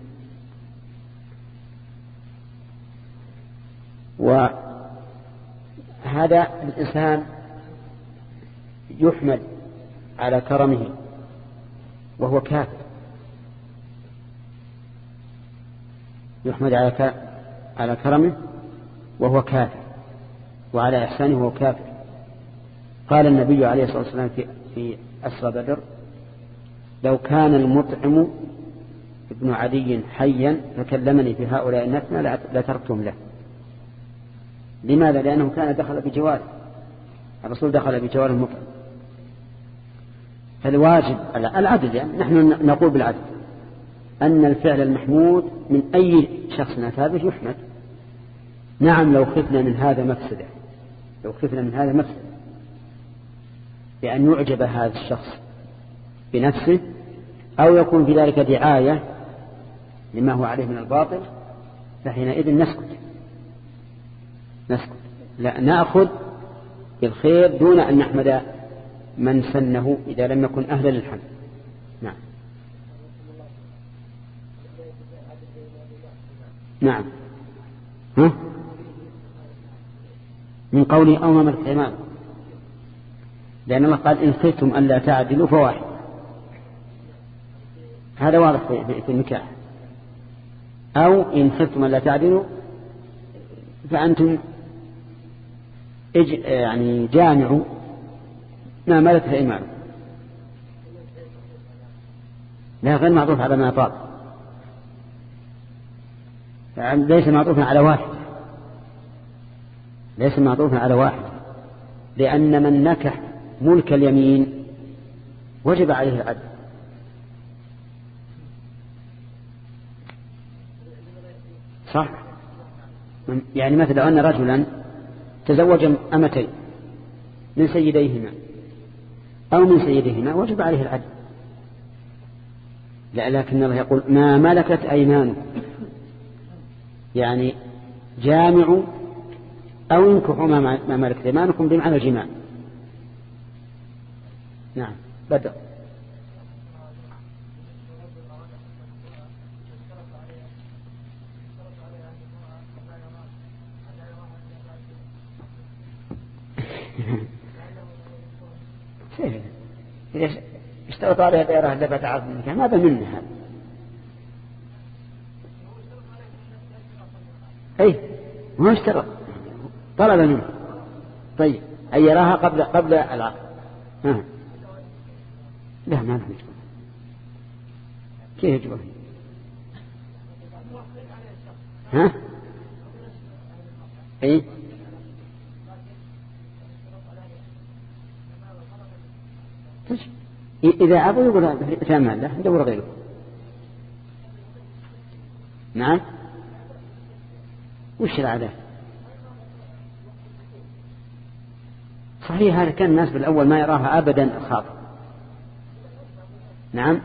وهذا الإنسان يحمد على كرمه وهو كافر، يحمد على كرمه وهو كافر، وعلى إحسانه وهو كافر. قال النبي عليه الصلاة والسلام في أسرى بدر: لو كان المطعم ابن عدي حيا فكلمني في هؤلاء الناس لتركتهم له. لماذا؟ لأنه كان دخل بجواره، الرسول دخل بجوار المطعم. فالواجب العدل، يعني نحن نقول بالعدل أن الفعل المحمود من أي شخص أتى به يحمد. نعم، لو خفنا من هذا مفسدة، بأن يعجب هذا الشخص بنفسه، أو يكون في ذلك دعاية لما هو عليه من الباطل، فحينئذ نسكت، لا نأخذ بالخير دون أن نحمد من سنه إذا لم يكن أهلا للحمد. نعم. نعم. من قولي أو ما ملكت أيمانكم، لأن الله قال إن خفتم أن لا تعدلوا فواحد. هذا واضح في النكاح. أو إن خفتم أن لا تعدلوا فأنتم يعني جامعوا ما ملكت أيمانكم. لا، غير معطوف على ما طاب، ليس معطوفا على واحد، لأن من نكح ملك اليمين وجب عليه العدل. صح؟ يعني مثلا أن رجلا تزوج أمتين من سيديهما أو من سيدهما وجب عليه العدل. لا، لكن الله يقول ما ملكت أيمانكم، يعني جامعوا أو انكحوا ما ملكت أيمانكم بمعنى الجماع. نعم بدأ. إذا اشترط عليها دائرة لبت عرض منك ماذا منها؟ أي ما اشترط، طلب منه. طيب أن يراها قبل العقد. لا ما نحن كيف يجبه؟ ها؟ أي إذا أبو يقول ثمان له ندور غيره. نعم وش العادة؟ صحيح هذا كان الناس بالأول ما يراها أبدا خاطئ. نعم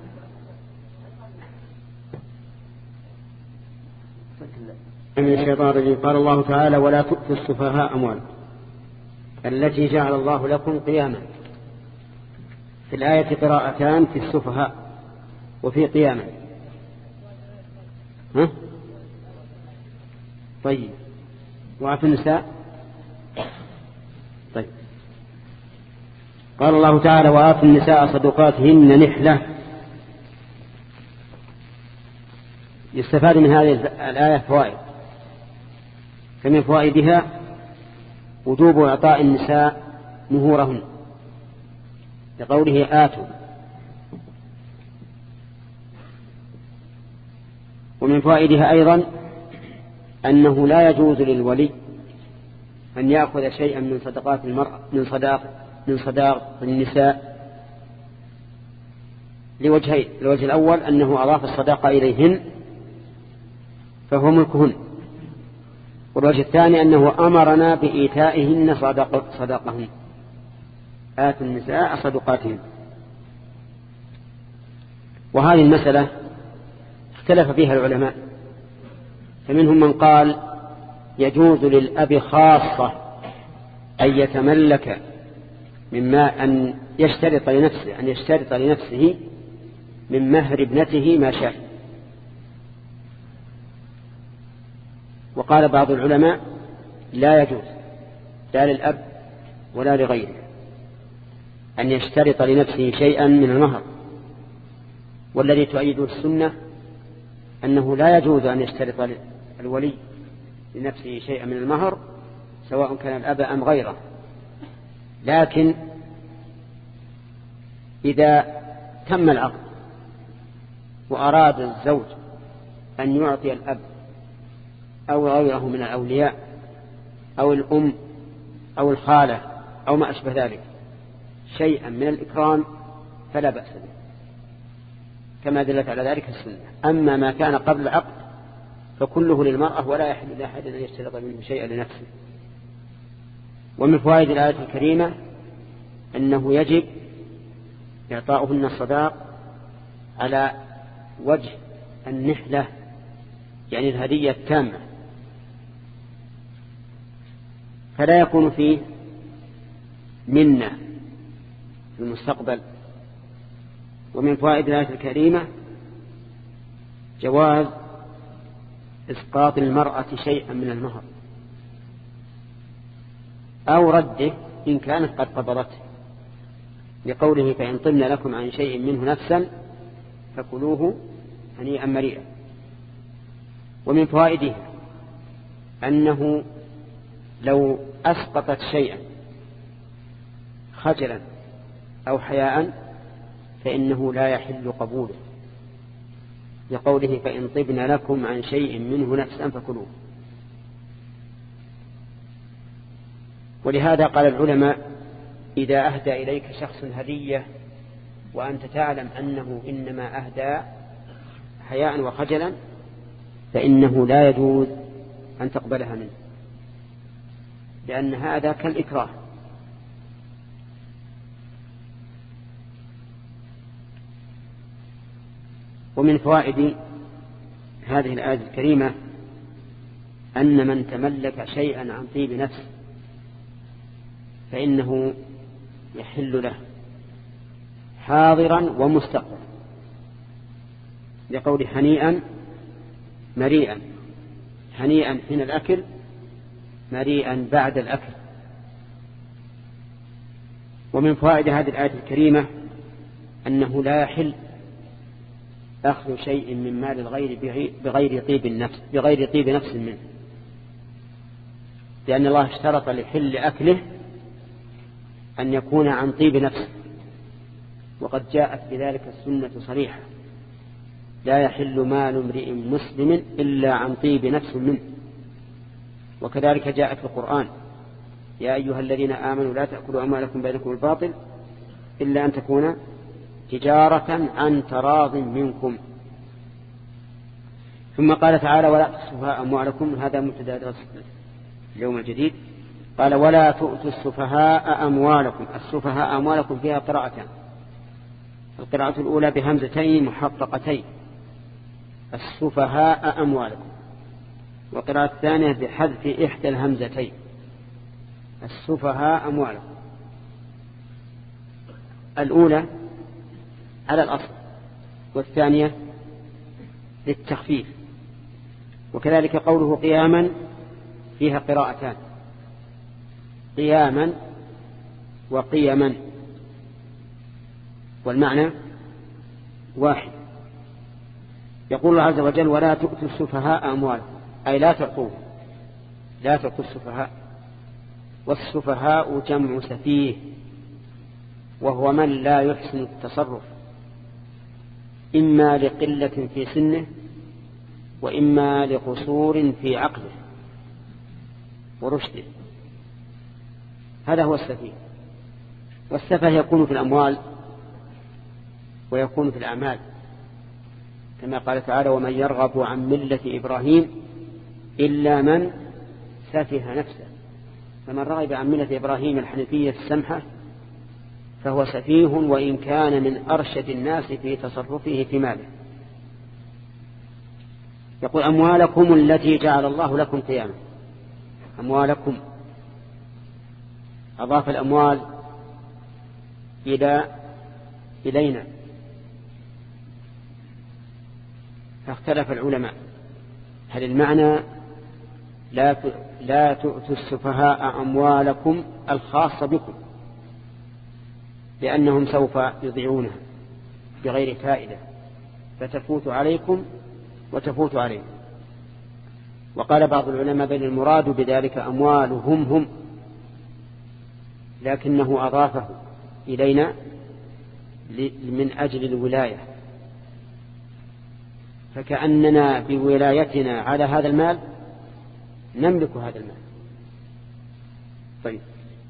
من الشيطان الرجيم. قال الله تعالى ولا تؤتوا السفهاء أموالكم التي جعل الله لكم قياما. في الآية قراءتان في السفهاء وفي قياما. طيب وفي النساء. طيب قال الله تعالى وآتوا النساء صدقاتهن نحلة. يستفاد من هذه الآية فوائد. فمن فوائدها وجوب إعطاء النساء مهورهن لقوله آتوا. ومن فوائدها أيضا أنه لا يجوز للولي أن يأخذ شيئا من صدقات المرأة من صداق النساء لوجهين. الوجه الأول أنه أضاف الصداقة إليهن فهو ملكهن، والوجه الثاني أنه أمرنا بإيتائهن صداقهن. آتوا النساء صدقاتهن. وهذه المسألة اختلف فيها العلماء، فمنهم من قال يجوز للأب خاصة أن يتملك مما أن يشترط لنفسه من مهر ابنته ما شاء. وقال بعض العلماء لا يجوز لا للأب ولا لغيره أن يشترط لنفسه شيئا من المهر. والذي تؤيده السنة أنه لا يجوز أن يشترط الولي لنفسه شيئا من المهر سواء كان الأب أم غيره. لكن إذا تم العقد وأراد الزوج أن يعطي الأب أو غيره من الأولياء أو الأم أو الخالة أو ما أشبه ذلك شيئا من الإكرام فلا بأس به كما دلت على ذلك السنة. أما ما كان قبل العقد فكله للمرأة ولا يحل لأحد أن يشترط منه شيئا لنفسه. ومن فوائد الآية الكريمة أنه يجب إعطاؤهن الصداق على وجه النحلة، يعني الهدية التامة، فلا يكون فيه منة في المستقبل. ومن فوائد الآية الكريمة جواز إسقاط المرأة شيئا من المهر أو رده إن كانت قد قبضته، لقوله فإن طبن لكم عن شيء منه نفسا فكلوه هنيئا مريئا. ومن فوائده أنه لو أسقطت شيئا خجلا أو حياء فإنه لا يحل قبوله، لقوله فإن طبن لكم عن شيء منه نفسا فكلوه. ولهذا قال العلماء إذا أهدى إليك شخص هدية وأنت تعلم أنه إنما أهدى حياء وخجلا فإنه لا يجوز أن تقبلها منه، لأن هذا كالإكراه ومن فوائد هذه الآية الكريمة أن من تملك شيئا عن طيب نفس فإنه يحل له حاضرا ومستقبلا، لقول هنيئا مريئا، هنيئا حين الأكل، مريئا بعد الأكل. ومن فوائد هذه الآية الكريمة أنه لا يحل أخذ شيء من مال الغير بغير طيب نفس منه، لأن الله اشترط لحل أكله أن يكون عن طيب نفس، وقد جاءت بذلك السنة صريحة: لا يحل مال امرئ مسلم إلا عن طيب نفس منه. وكذلك جاءت في القرآن: يا أيها الذين آمنوا لا تأكلوا أموالكم بينكم بالباطل إلا أن تكون تجارة عن تراض منكم. ثم قال تعالى: ولا تؤتوا السفهاء أموالكم. هذا مبتدأ درس اليوم الجديد. قال: ولا تؤتوا السفهاء أموالكم. السفهاء أموالكم فيها قراءتان: القراءة الأولى بهمزتين محققتين: السفهاء أموالكم، وقراءة الثانية بحذف إحدى الهمزتين: السفهاء أموالكم. الأولى على الأصل، والثانية للتخفيف. وكذلك قوله قياما فيها قراءتان: قياما وقيما، والمعنى واحد. يقول الله عز وجل: ولا تؤتوا السفهاء أموالكم، أي لا تعطوا السفهاء. والسفهاء جمع سفيه، وهو من لا يحسن التصرف، إما لقلة في سنه وإما لقصور في عقله ورشده. هذا هو السفيه. والسفه يكون في الأموال ويكون في الأعمال، كما قال تعالى: ومن يرغب عن ملة إبراهيم إلا من سفه نفسه. فمن رغب عن ملة إبراهيم الحنيفية السمحة فهو سفيه، وإن كان من أرشد الناس في تصرفه في ماله. يقول: أموالكم التي جعل الله لكم قياما. أموالكم، أضاف الأموال إلينا، فاختلف العلماء: هل المعنى لا تؤتوا السفهاء أموالكم الخاصة بكم لأنهم سوف يضيعونها بغير فائدة فتفوت عليكم وتفوت عليكم؟ وقال بعض العلماء: بل المراد بذلك أموالهم هم، لكنه أضافه إلينا من أجل الولاية، فكأننا بولايتنا على هذا المال نملك هذا المال. طيب،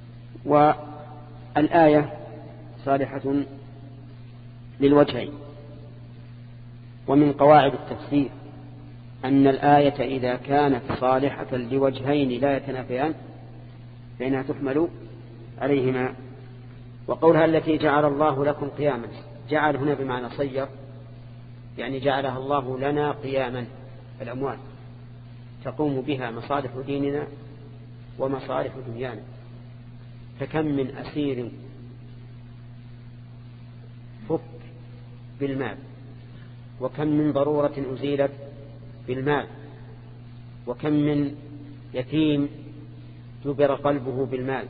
والآية صالحة للوجهين. ومن قواعد التفسير أن الآية إذا كانت صالحة لوجهين لا يتنافيان فإنها تحمل عليهما. وقولها التي جعل الله لكم قياما، جعل هنا بمعنى صير، يعني جعلها الله لنا قياما، الأموال تقوم بها مصالح ديننا ومصالح دنيانا. فكم من أسير فك بالمال، وكم من ضرورة أزيلت بالمال، وكم من يتيم جبر قلبه بالمال.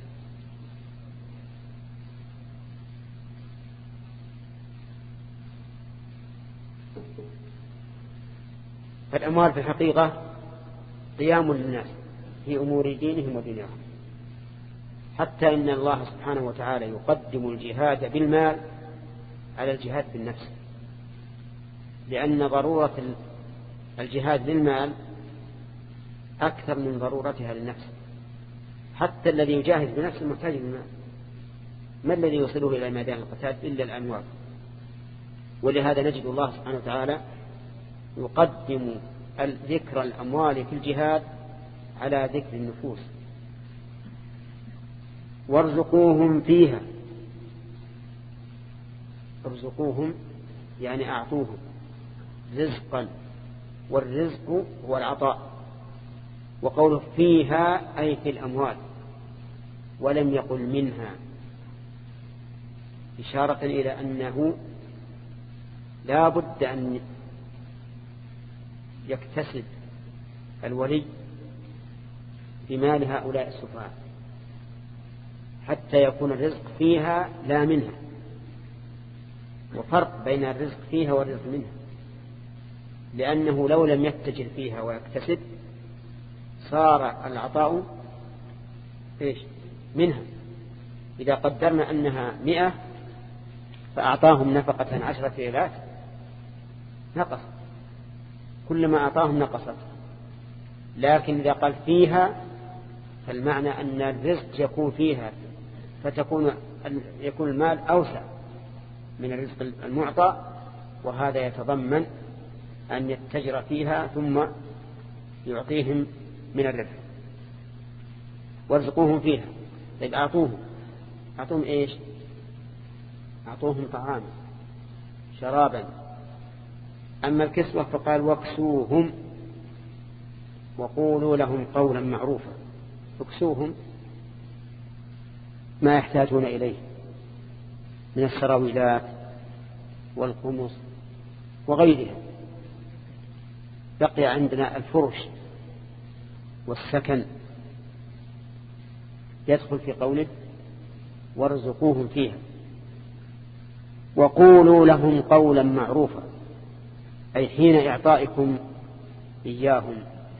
فالأموال في الحقيقة قيام للناس في أمور دينهم ودنياهم، حتى إن الله سبحانه وتعالى يقدم الجهاد بالمال على الجهاد بالنفس، لأن ضرورة الجهاد للمال أكثر من ضرورتها للنفس. حتى الذي يجاهد بنفسه محتاج للمال، ما الذي يوصله إلى ميدان القتال إلا الأموال؟ ولهذا نجد الله سبحانه وتعالى يقدم ذكر الأموال في الجهاد على ذكر النفوس. وارزقوهم فيها، ارزقوهم يعني أعطوهم، رزقا، والرزق هو العطاء. وقوله فيها أي في الأموال، ولم يقل منها، إشارة إلى أنه لا بد أن يكتسب الولي بمال هؤلاء السفهاء حتى يكون الرزق فيها لا منها. وفرق بين الرزق فيها والرزق منها، لأنه لو لم يتجر فيها ويكتسب صار العطاء منها. إذا قدرنا أنها 100 فأعطاهم نفقة 10 ريالات نقص، كلما أعطاهم نقصت. لكن إذا قال فيها فالمعنى أن الرزق يكون فيها، يكون المال أوسع من الرزق المعطى، وهذا يتضمن أن يتجر فيها ثم يعطيهم من الربح. وارزقوهم فيها، طيب أعطوهم إيش؟ أعطوهم طعاما شرابا. أما الكسوة فقال واكسوهم وقولوا لهم قولا معروفا. اكسوهم ما يحتاجون إليه من السراويلات والقمص وغيرها. بقي عندنا الفرش والسكن، يدخل في قوله وارزقوهم فيها. وقولوا لهم قولا معروفا، أي حين إعطائكم إياهم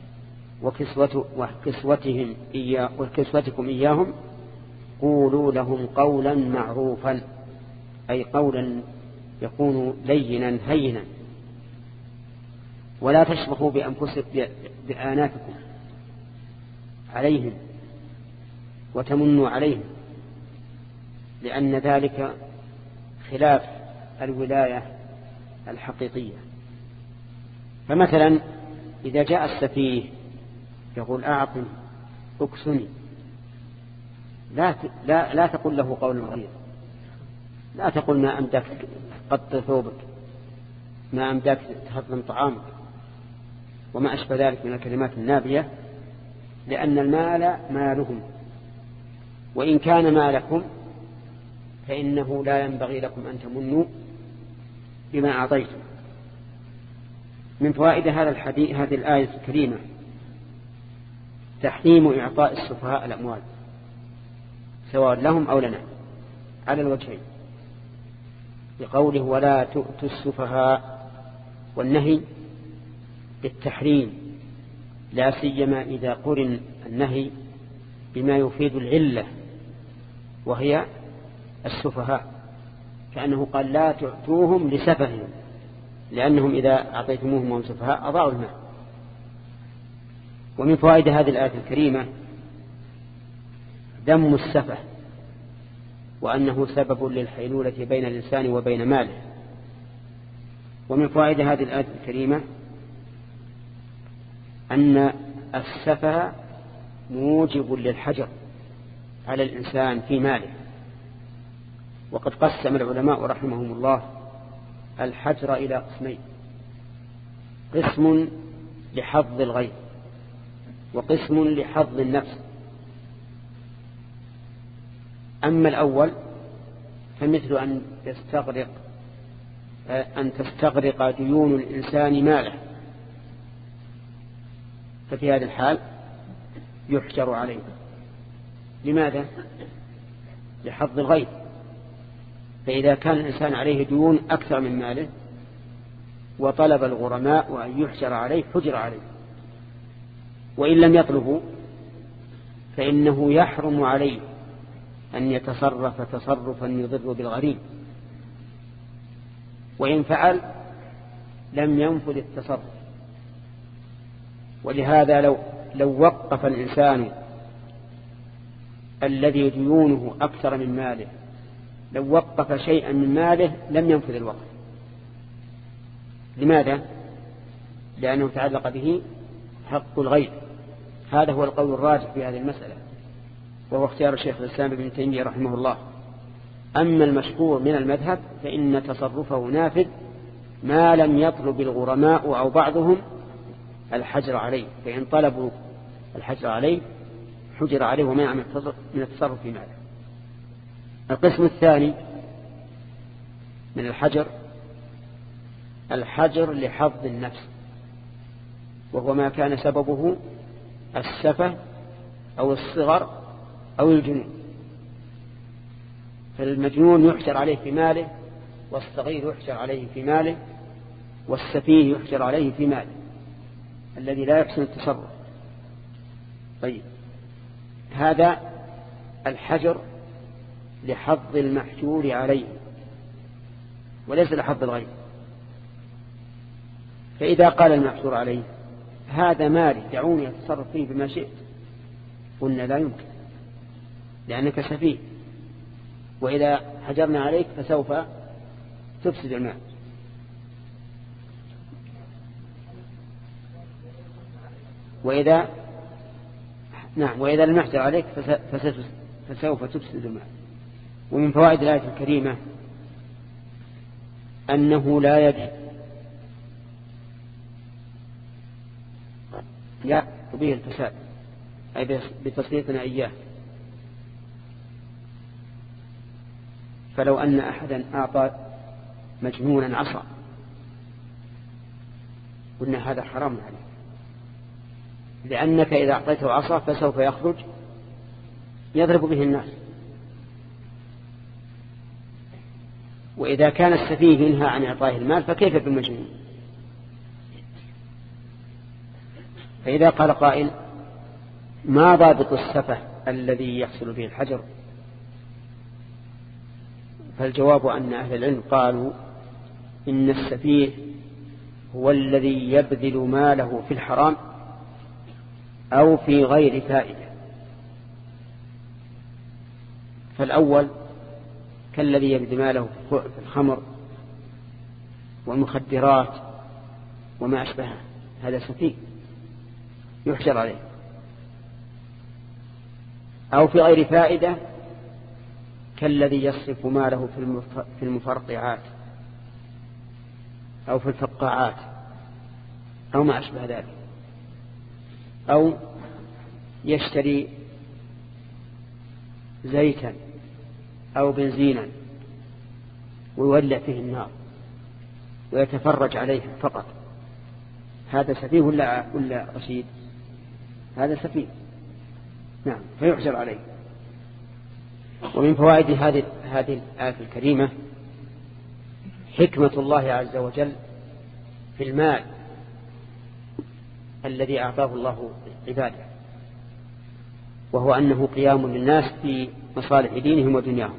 وكسوتكم إياهم قولوا لهم قولا معروفا، أي قولا يكون لينا هينا. ولا تشبهوا بآناتكم عليهم وتمنوا عليهم، لأن ذلك خلاف الولاية الحقيقية. فمثلا إذا جاء السفيه يقول أعطني أكسني، لا تقل له قول غليظ، لا تقل ما أمدك قط ثوبك، ما أمدك تهضم طعامك، وما أشبه ذلك من الكلمات النابية، لأن المال مالهم، وإن كان مالكم فإنه لا ينبغي لكم أن تمنوا بما أعطيتم. من فوائد هذه الآية الكريمة تحريم إعطاء السفهاء الأموال سواء لهم أو لنا على الوجهين، بقوله ولا تؤتوا السفهاء، والنهي بالتحريم، لا سيما إذا قرن النهي بما يفيد العلة وهي السفهاء، كأنه قال لا تؤتوهم لسفههم، لأنهم إذا أعطيتموهم وهم سفهاء أضاعوا المال. ومن فوائد هذه الآية الكريمة ذم السفه، وأنه سبب للحيلولة بين الإنسان وبين ماله. ومن فوائد هذه الآية الكريمة أن السفه موجب للحجر على الإنسان في ماله. وقد قسم العلماء رحمهم الله الحجر إلى قسمين: قسم لحظ الغير، وقسم لحظ النفس. أما الأول فمثل أن تستغرق ديون الإنسان ماله، ففي هذا الحال يحجر عليه. لماذا؟ لحظ الغير. فإذا كان الإنسان عليه ديون أكثر من ماله وطلب الغرماء وأن يحجر عليه حجر عليه، وإن لم يطلبوا فإنه يحرم عليه أن يتصرف تصرفا يضر بالغريم، وإن فعل لم ينفذ التصرف. ولهذا لو وقف الإنسان الذي ديونه أكثر من ماله، لو وقف شيئا من ماله لم ينفذ الوقف. لماذا؟ لأنه تعلق به حق الغير. هذا هو القول الراجح في هذه المسألة، وهو اختيار الشيخ الإسلام ابن تيمية رحمه الله. أما المشهور من المذهب فإن تصرفه نافذ ما لم يطلب الغرماء أو بعضهم الحجر عليه، فإن طلبوا الحجر عليه حجر عليه ومنع من التصرف في ماله. القسم الثاني من الحجر لحظ النفس، وهو ما كان سببه السفة أو الصغر أو الجنون. فالمجنون يحجر عليه في ماله، والصغير يحجر عليه في ماله، والسفيه يحجر عليه في ماله الذي لا يحسن التصرف. طيب، هذا الحجر لحظ المحجور عليه وليس لحظ الغير. فإذا قال المحجور عليه هذا مالي دعوني أتصرف فيه بما شئت، قلنا لا يمكن لأنك سفيه، وإذا حجرنا عليك فسوف تفسد المال. وإذا لم يحجر عليك فسوف تفسد المال. ومن فوائد الآية الكريمة أنه لا يجب به الفساد، أي بتسليطنا إياه. فلو أن أحدا أعطى مجنونا عصا قلنا هذا حرام عليه، لأنك إذا أعطيته عصا فسوف يخرج يضرب به الناس. وإذا كان السفيه ينهى عن إعطائه المال فكيف بالمجنون؟ فإذا قال قائل ما ضابط السفه الذي يحصل به الحجر؟ فالجواب أن أهل العلم قالوا إن السفيه هو الذي يبذل ماله في الحرام أو في غير فائدة. فالأول كالذي يبذل ماله في الخمر والمخدرات وما أشبهه، هذا سفيه يحجر عليه. أو في غير فائدة كالذي يصرف ماله في المفرقعات أو في الفقاعات أو ما أشبه ذلك، أو يشتري زيتا أو بنزينا ويولع فيه النار ويتفرج عليه فقط، هذا سفيه ولا رشيد؟ هذا سفيه، نعم، فيحجر عليه. ومن فوائد هذه الآية الكريمة حكمة الله عز وجل في المال الذي أعطاه الله عباده، وهو أنه قيام للناس في مصالح دينهم ودنياهم.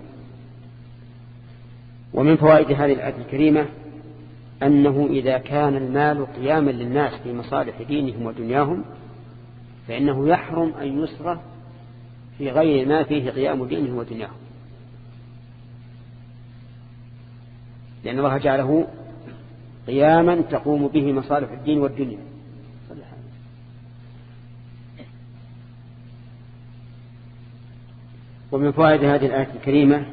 ومن فوائد هذه الآية الكريمة أنه إذا كان المال قياما للناس في مصالح دينهم ودنياهم فإنه يحرم أن يصرف في غير ما فيه قيام دينهم ودنياهم، لأن الله جعله قياما تقوم به مصالح الدين والدنيا. ومن فوائد هذه الآية الكريمة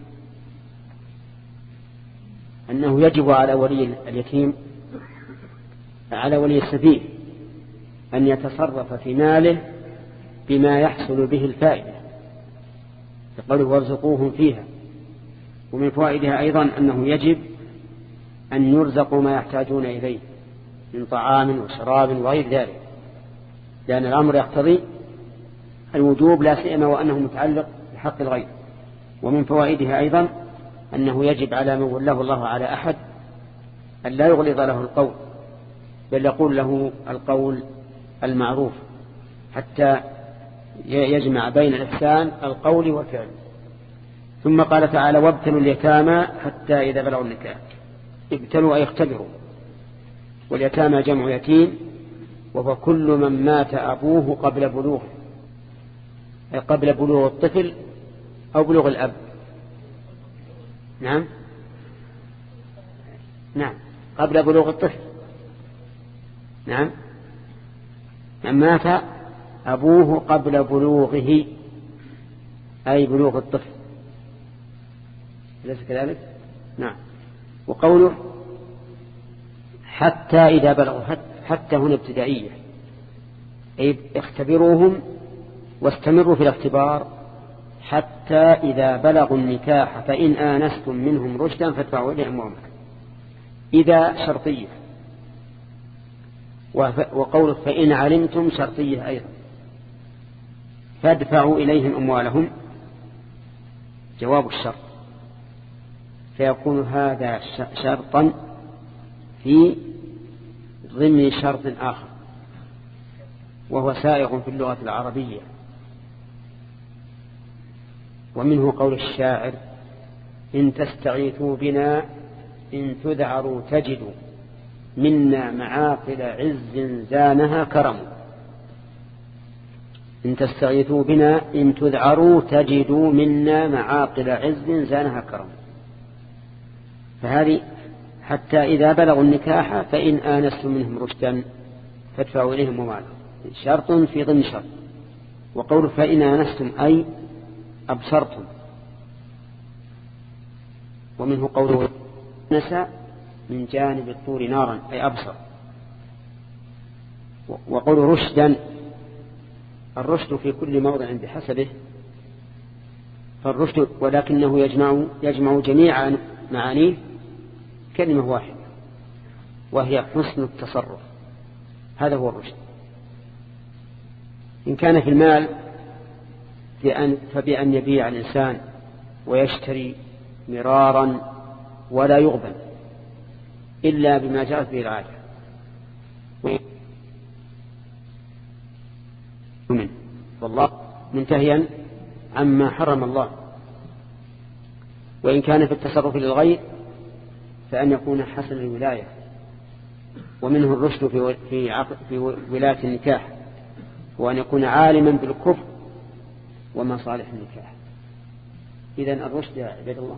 أنه يجب على ولي اليتيم على ولي السفيه أن يتصرف في ماله بما يحصل به الفائدة، يقوله وارزقوهم فيها. ومن فوائدها أيضا أنه يجب أن يرزقوا ما يحتاجون إليه من طعام وشراب وغير ذلك، لأن الأمر يقتضي الوجوب لا سيما وأنه متعلق بحق الغير. ومن فوائدها أيضا أنه يجب على من ولاه الله على أحد أن لا يغلظ له القول، بل يقول له القول المعروف حتى يجمع بين الإحسان القول والفعل. ثم قال تعالى وابتلوا اليتامى حتى إذا بلغوا النكاح. ابتلوا أي اختبروا، واليتامى جمع يتيم، وهو كل من مات أبوه قبل بلوغه، أي قبل بلوغ الطفل أو بلوغ الأب. نعم قبل بلوغ الطفل، نعم، من مات أبوه قبل بلوغه أي بلوغ الطفل، أليس كذلك؟ نعم. وقوله حتى إذا بلغوا، حتى هنا ابتدائية، أي اختبروهم واستمروا في الاختبار حتى إذا بلغوا النكاح فإن آنستم منهم رشدا فادفعوا إليهم أموالهم. إذا شرطية، وقوله فإن علمتم شرطية أيضا. فادفعوا إليهم أموالهم جواب الشرط، فيكون هذا شرطا في ضمن شرط آخر وهو سائغ في اللغة العربية. ومنه قول الشاعر: إن تستغيثوا بنا إن تذعروا تجدوا منا معاقل عز زانها كرم. إن تستغيثوا بنا إن تذعروا تجدوا منا معاقل عز زانها كرم. فهذه حتى إذا بلغوا النكاح فإن آنستم منهم رشدا فادفعوا إليهم أموالهم، شرط في ضمن شرط. وقول فإن آنستم أي أبصرتم. ومنه قوله نسى من جانب الطور نارا أي أبصر. وقول رشدا، الرشد في كل موضع بحسبه، فالرشد ولكنه يجمع جميع معانيه كلمة واحدة وهي حسن التصرف، هذا هو الرشد. إن كان في المال فبأن يبيع الإنسان ويشتري مرارا ولا يغبن إلا بما جاءت به العادة، والله منتهيا عما حرم الله. وإن كان في التصرف للغير فأن يكون حسن الولاية، ومنه الرشد في ولاية النكاح، وأن يكون عالما بالكفر ومصالح النكاح. إذن الرشد يا عباد الله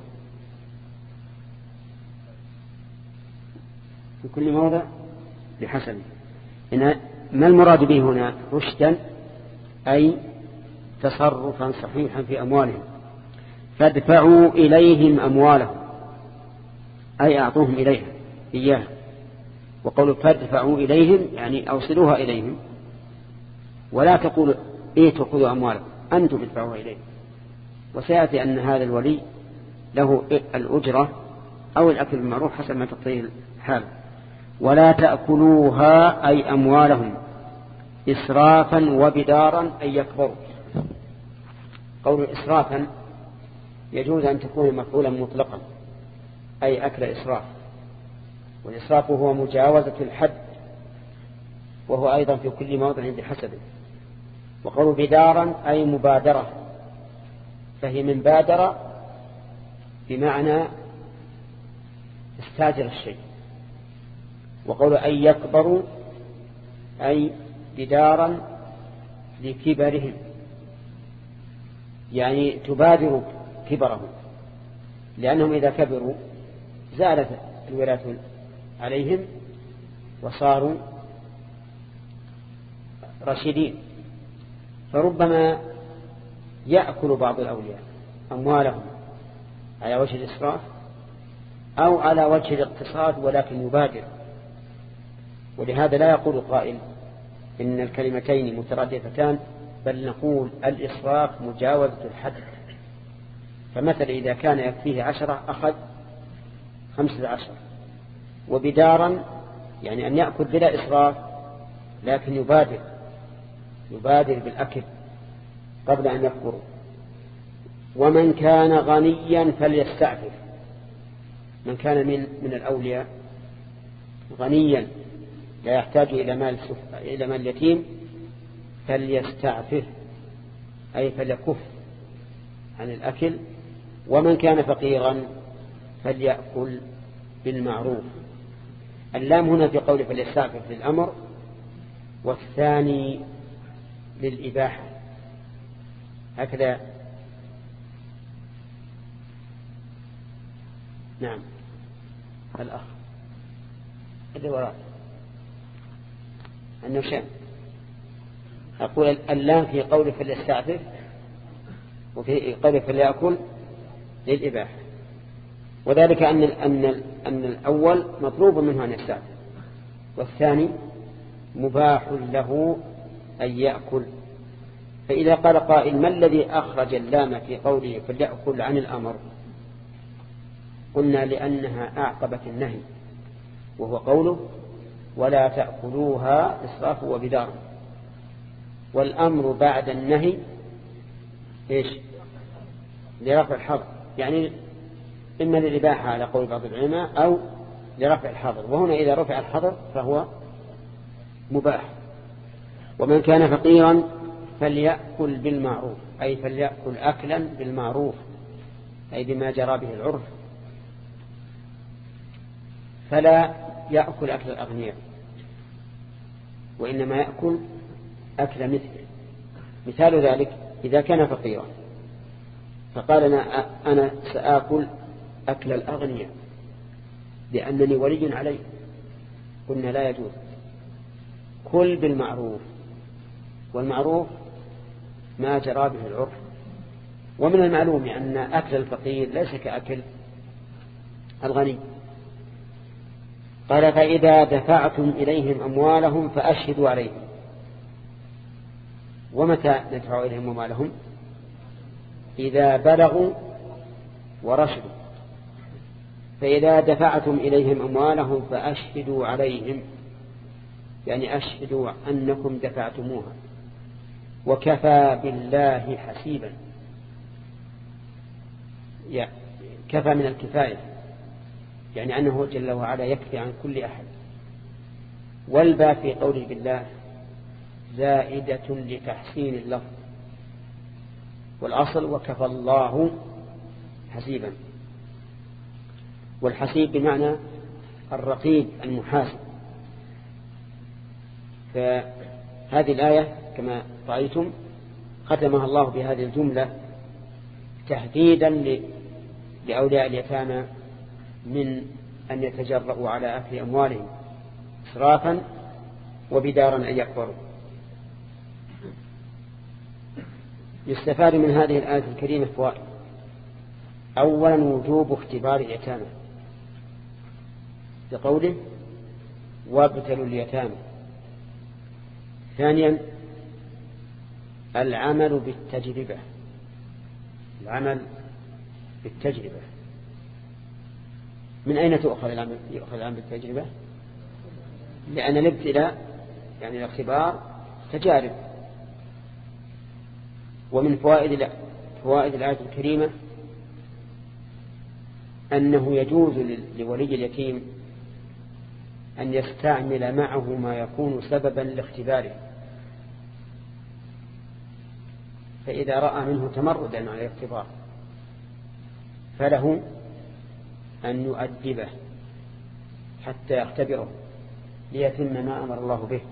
في كل موضع بحسبه. ما المراد به هنا؟ رشدا أي تصرفا صحيحا في أموالهم. فادفعوا إليهم أموالهم أي أعطوهم إليها إياها. وقولوا فادفعوا إليهم يعني أوصلوها إليهم، ولا تقولوا تأخذوا أموالهم، أنتم ادفعوها إليهم. وسيأتي أن هذا الولي له الأجرة أو الأكل بالمعروف حسب ما تقتضيه الحال. ولا تأكلوها أي أموالهم إسرافا وبدارا أي يكبروا. قول إسرافا يجوز أن تكون مفعولا مطلقا أي أكل إسراف، والإسراف هو مجاوزة الحد، وهو أيضا في كل موضع بحسبه. وقول بدارا أي مبادرة، فهي من بادر بمعنى استاجر الشيء. وقول أي يكبروا أي بدارا لكبرهم، يعني تبادر كبرهم، لأنهم إذا كبروا زالت الولاة عليهم وصاروا رشيدين. فربما يأكل بعض الأولياء أموالهم على وجه الإسراف أو على وجه الاقتصاد ولكن يبادر. ولهذا لا يقول قائل إن الكلمتين مترادفتان، بل نقول الإسراف مجاوزة الحد. فمثل إذا كان يكفيه 10 أخذ 15، وبدارا يعني أن يأكل بلا إسراف لكن يبادر بالأكل قبل أن يكبروا. ومن كان غنيا فليستعفف، من كان من الأولياء غنيا لا يحتاج إلى مال اليتيم فليستعفف أي فليكف عن الأكل. ومن كان فقيرا فليأكل بالمعروف. اللام هنا في قوله فليستعفف للأمر، والثاني للإباحة، هكذا. نعم الأخ اللي وراء النشام أقول اللام في قوله فليستعفف وفي قوله فليأكل للإباحة، وذلك أن الأول مطلوب منه أن يستعفف والثاني مباح له أن يأكل. فإذا قال قائل ما الذي أخرج اللام في قوله فليأكل عن الأمر؟ قلنا لأنها أعقبت النهي، وهو قوله ولا تأكلوها إسرافا وبدارا، والأمر بعد النهي إيش؟ لرفع الحظر، يعني إما للإباحة على قول بعض العلماء أو لرفع الحظر، وهنا إذا رفع الحظر فهو مباح. ومن كان فقيرا فليأكل بالمعروف، أي فليأكل أكلا بالمعروف، أي بما جرى به العرف، فلا يأكل أكل الأغنياء، وإنما يأكل أكل مثله. مثال ذلك إذا كان فقيرا فقال أنا سآكل أكل الأغنياء لأنني ولي عليه، قلنا لا يجوز، كل بالمعروف، والمعروف ما جرى به العرف. ومن المعلوم أن أكل الفقير ليس كأكل الغني. قال فإذا دفعتم إليهم أموالهم فأشهدوا عليهم. ومتى ندفع إليهم أموالهم؟ إذا بلغوا ورشدوا. فإذا دفعتم إليهم أموالهم فأشهدوا عليهم، يعني أشهدوا أنكم دفعتموها، وكفى بالله حسيبا، كفى من الكفاية، يعني أنه جل وعلا يكفي عن كل أحد. والباء في قوله بالله زائدة لتحسين اللفظ، والأصل وكفى الله حسيبا. والحسيب بمعنى الرقيب المحاسب. فهذه الآية كما رأيتم ختمها الله بهذه الجملة تهديدا لأولياء اليتامى من أن يتجرؤوا على أكل أموالهم إسرافا وبدارا أن يكبروا. يستفاد من هذه الآية الكريمة فوائد. أولا وجوب اختبار اليتامى بقوله وابتلوا اليتامى. ثانيا العمل بالتجربة، العمل بالتجربة. من أين يؤخذ العمل بالتجربة؟ لأن الابتلاء يعني الاختبار تجارب. ومن فوائد الآية الكريمة أنه يجوز لولي اليتيم أن يستعمل معه ما يكون سببا لاختباره، فإذا رأى منه تمردا على الاختبار فله أن يؤدبه حتى يختبره ليتم ما أمر الله به.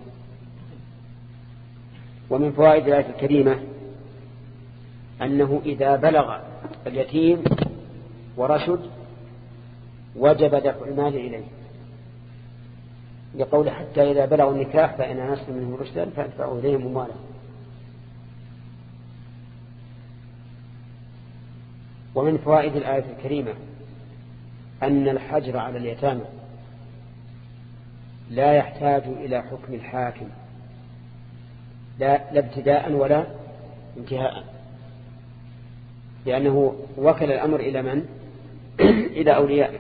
ومن فوائد الآية الكريمة أنه إذا بلغ اليتيم ورشد وجب دفع المال إليه، لقول حتى إذا بلغوا النكاح فإن آنستم منهم رشدا فادفعوا إليهم أموالهم. ومن فوائد الآية الكريمة أن الحجر على اليتامى لا يحتاج إلى حكم الحاكم، لا ابتداء ولا انتهاء، لأنه وكل الأمر إلى من؟ إلى أوليائه.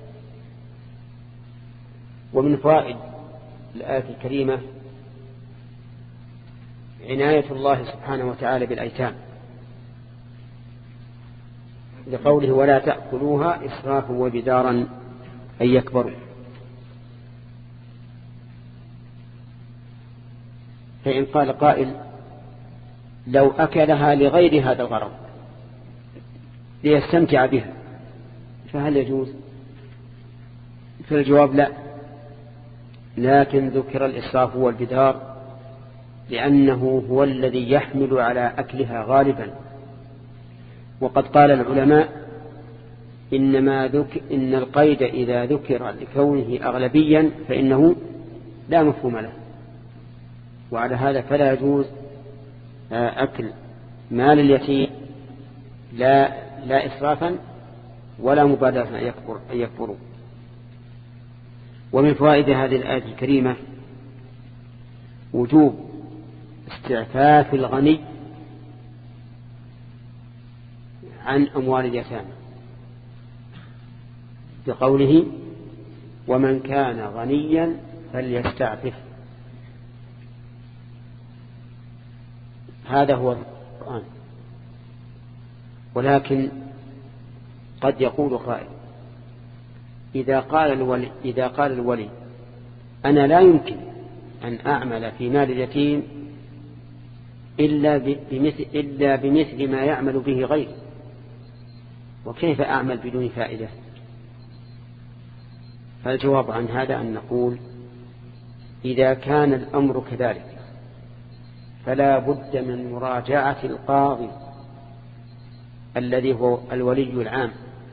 ومن فوائد الآية الكريمة عناية الله سبحانه وتعالى بالأيتام، لقوله ولا تأكلوها إسرافا وبدارا أن يكبروا. فإن قال قائل لو أكلها لغير هذا الغرض ليستمتع بها فهل يجوز؟ فالجواب لا، لكن ذكر الإسراف والبدار لأنه هو الذي يحمل على أكلها غالبا. وقد قال العلماء إن القيد إذا ذكر لكونه أغلبيا فإنه لا مفهوم له، وعلى هذا فلا يجوز أكل مال اليتيم لا إسرافا ولا مبادرة أن يكبروا. ومن فوائد هذه الآية الكريمة وجوب استعفاف الغني عن أموال اليتامى بقوله ومن كان غنيا فليستعفف. هذا هو القرآن. ولكن قد يقول قائل إذا قال الولي أنا لا يمكن أن أعمل في مال اليتيم إلا بمثل ما يعمل به غيري، وكيف أعمل بدون فائدة؟ فالجواب عن هذا أن نقول إذا كان الأمر كذلك فلا بد من مراجعة القاضي الذي هو الولي العام،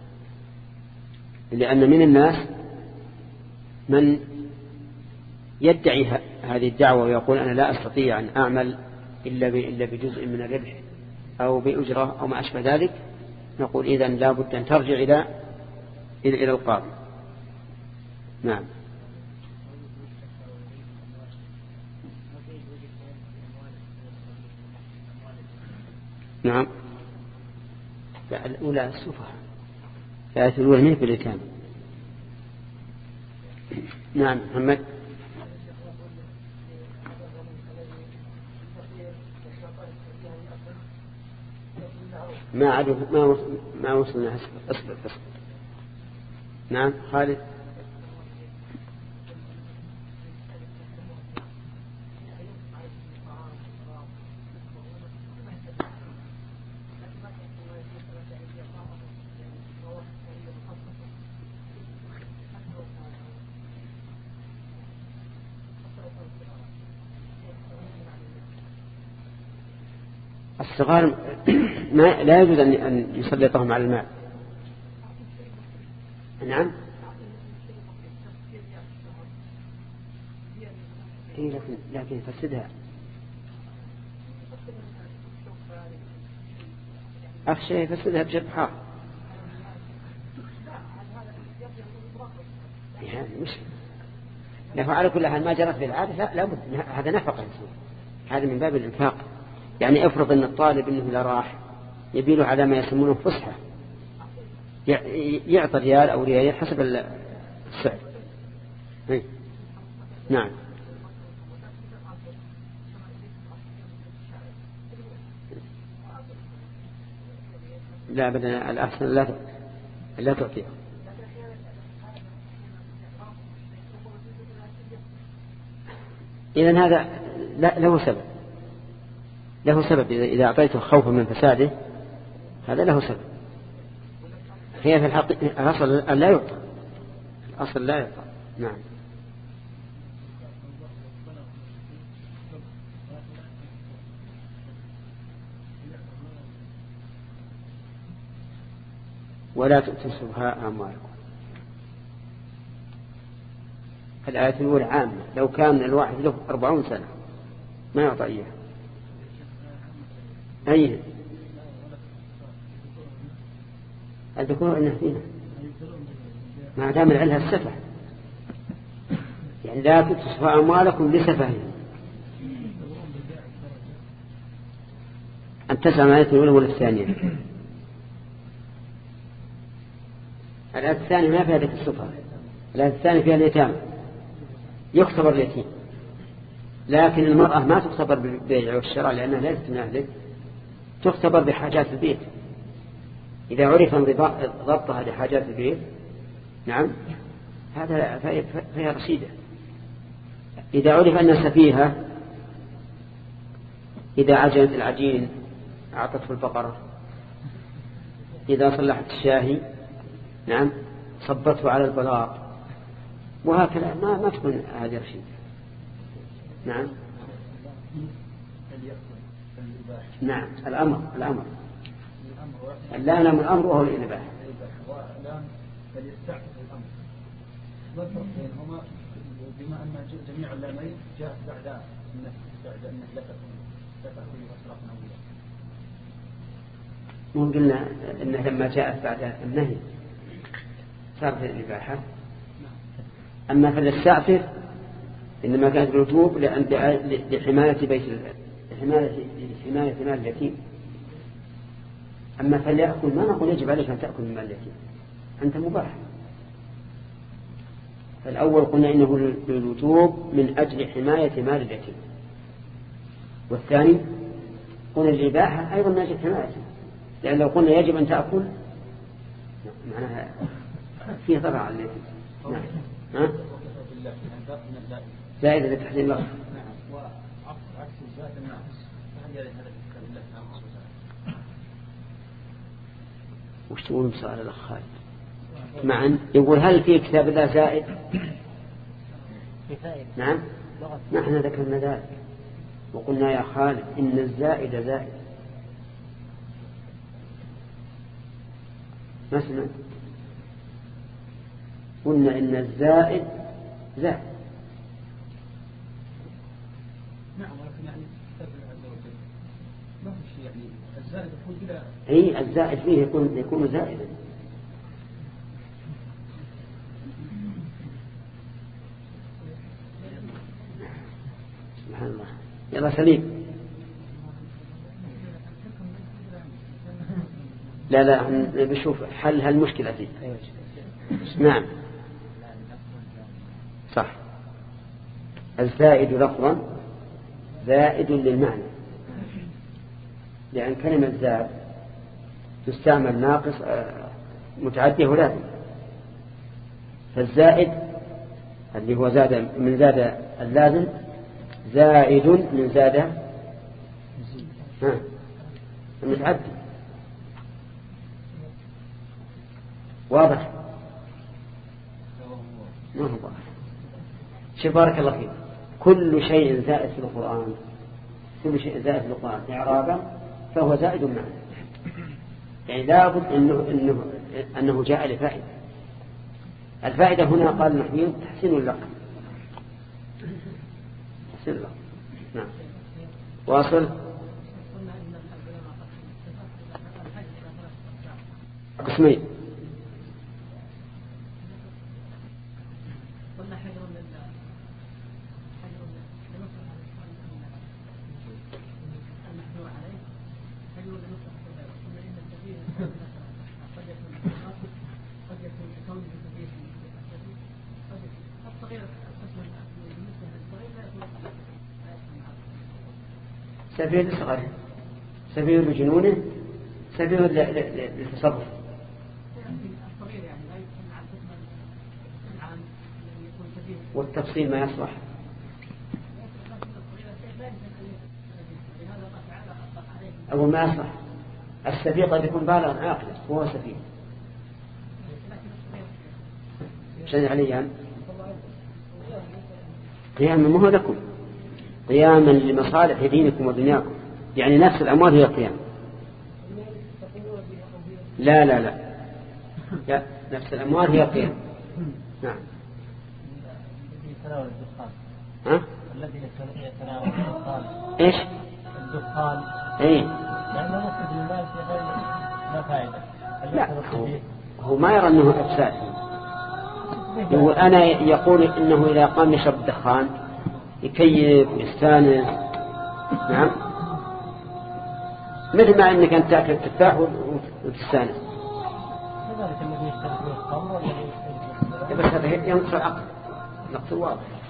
لأن من الناس من يدعي هذه الدعوة ويقول أنا لا أستطيع أن أعمل إلا بجزء من الربح أو بأجرة أو ما أشبه ذلك. نقول إذن لا بد أن ترجع إلى القاضي. نعم. نعم. الأولى السفهاء، الآية الأولى منه باليتامى. نعم محمد. ما وصلنا. أصبر. نعم خالد. الصغار لا يجوز أن يسلطهم على المال. نعم. لكن يفسدها. أخشى يفسدها بجبحة. يعني مش له على كل حال ما جرت بالعادة لا بد. هذا نفقة، هذا من باب الإنفاق. يعني افرض أن الطالب إنه لا راح يبيله على ما يسمونه فسحة، يعطي ريال أو ريال حسب السعر. نعم. لا بدنا الأحسن لا تعطيه. إذن هذا له سبب إذا أعطيته خوفا من فساده هذا له سبب. هي في الحقيقة الأصل لا يعطى. الأصل لا يعطى. نعم. ولا تؤتوا السفهاء أموالكم. الآية الأولى عامة، لو كان الواحد له 40 سنة ما يعطى إياه. أيه الذكور إنه فينا ما دام العلها السفه، يعني لا تؤتوا السفهاء أموالكم لسفههم. أن تسعى الآية الأولى ولا الثانية؟ الآية الثانية ما فيها ذكر السفهاء، الآية الثانية فيها اليتامى يختبر اليتيم، لكن المرأة ما تختبر بالبيع والشراء لأنها ليست من أهله، تختبر بحاجات البيت. إذا عرف ضبطها لحاجات البيت نعم هذا فهي رشيدة. إذا عرف أن سفيهة إذا عجنت العجين أعطته البقرة، إذا صلحت الشاهي نعم صبته على البلاط، وهكذا ما تكون هذه رشيدة. نعم. نعم الأمر لا نعم الأمر وهو الإنباح. فليستعفف الأمر. ما الفرق بينهما بما أن جميع اللامين جاءت بعد أنك لا تأكل أسراف نووية؟ مو قلنا إنه لما جاءت بعد النهي صارت الإباحة. أما فليستعفف إنما كانت بالوجوب لحماية بيت لحماية مال اليتيم. أما فليأكل ما نقول يجب عليك أن تأكل من مال اليتيم، أنت مباح. فالأول قلنا إنه بالوجوب من أجل حماية مال اليتيم، والثاني قلنا الإباحة أيضا من أجل حمايته، لأن لو قلنا يجب أن تأكل معناها فيه ضرر على اليتيم. نعم. زائد لتحسين اللفظ. نعم. وعكس الزائد الناقص، فهل هذا كتاب الله ناقص وزائد؟ وش تقولون سؤال الأخ خالد؟ معا يقول هل في كتاب الله زائد؟ نعم. نحن ذكرنا ذلك وقلنا يا خالد إن الزائد زائد. ما سمعت؟ قلنا إن الزائد زائد. نعم، ولكن يعني كتاب الله عز وجل ما هو شيء يعني الزائد يكون بلا. أي الزائد فيه يكون زائدا. سبحان الله. يلا سليم. لا بشوف حل هالمشكلة دي. نعم صح. الزائد لفظا زائد للمعنى، لأن كلمة زاد تستعمل ناقص متعدية ولازم. فالزائد اللي هو زاد من زاد اللازم زائد من زاد المتعدي. واضح؟ ما هو واضح. شوف بارك الله فيك، كل شيء زائد في القرآن، كل شيء زائد في القرآن إعرابا فهو زائد معنى، يعني لابد أنه جاء لفائدة. الفائدة هنا قال النحويون تحسين اللقب. تحسين اللقب. نعم. واصل. قسمين. سفيه لصغره، سفيه لجنونه، سفيه للتصرف. والتفصيل ما يصلح. أو ما يصلح. السفيه قد يكون بالغا عاقلا وهو سفيه. شيء عليا قياما ما هو لكم، قياما لمصالح دينكم ودنياكم، يعني نفس الأموال هي القيام. لا لا لا لا، نفس الأموال هي القيام. نعم. ها؟ الذي يتناول الدخان. ايش؟ الدخان. ايه. لأنه مفسد للمال في غير لا فائدة. لا هو ما يرى أنه أفساد. يقول أنا يقول إنه إذا قام يشرب الدخان يكيف يستانس. نعم. مثل ما أنك أنت تأكل التفاح وتستانس. كذلك الذي يشترك بالخمر والذي بس هذا ينقص العقل، نقص واضح.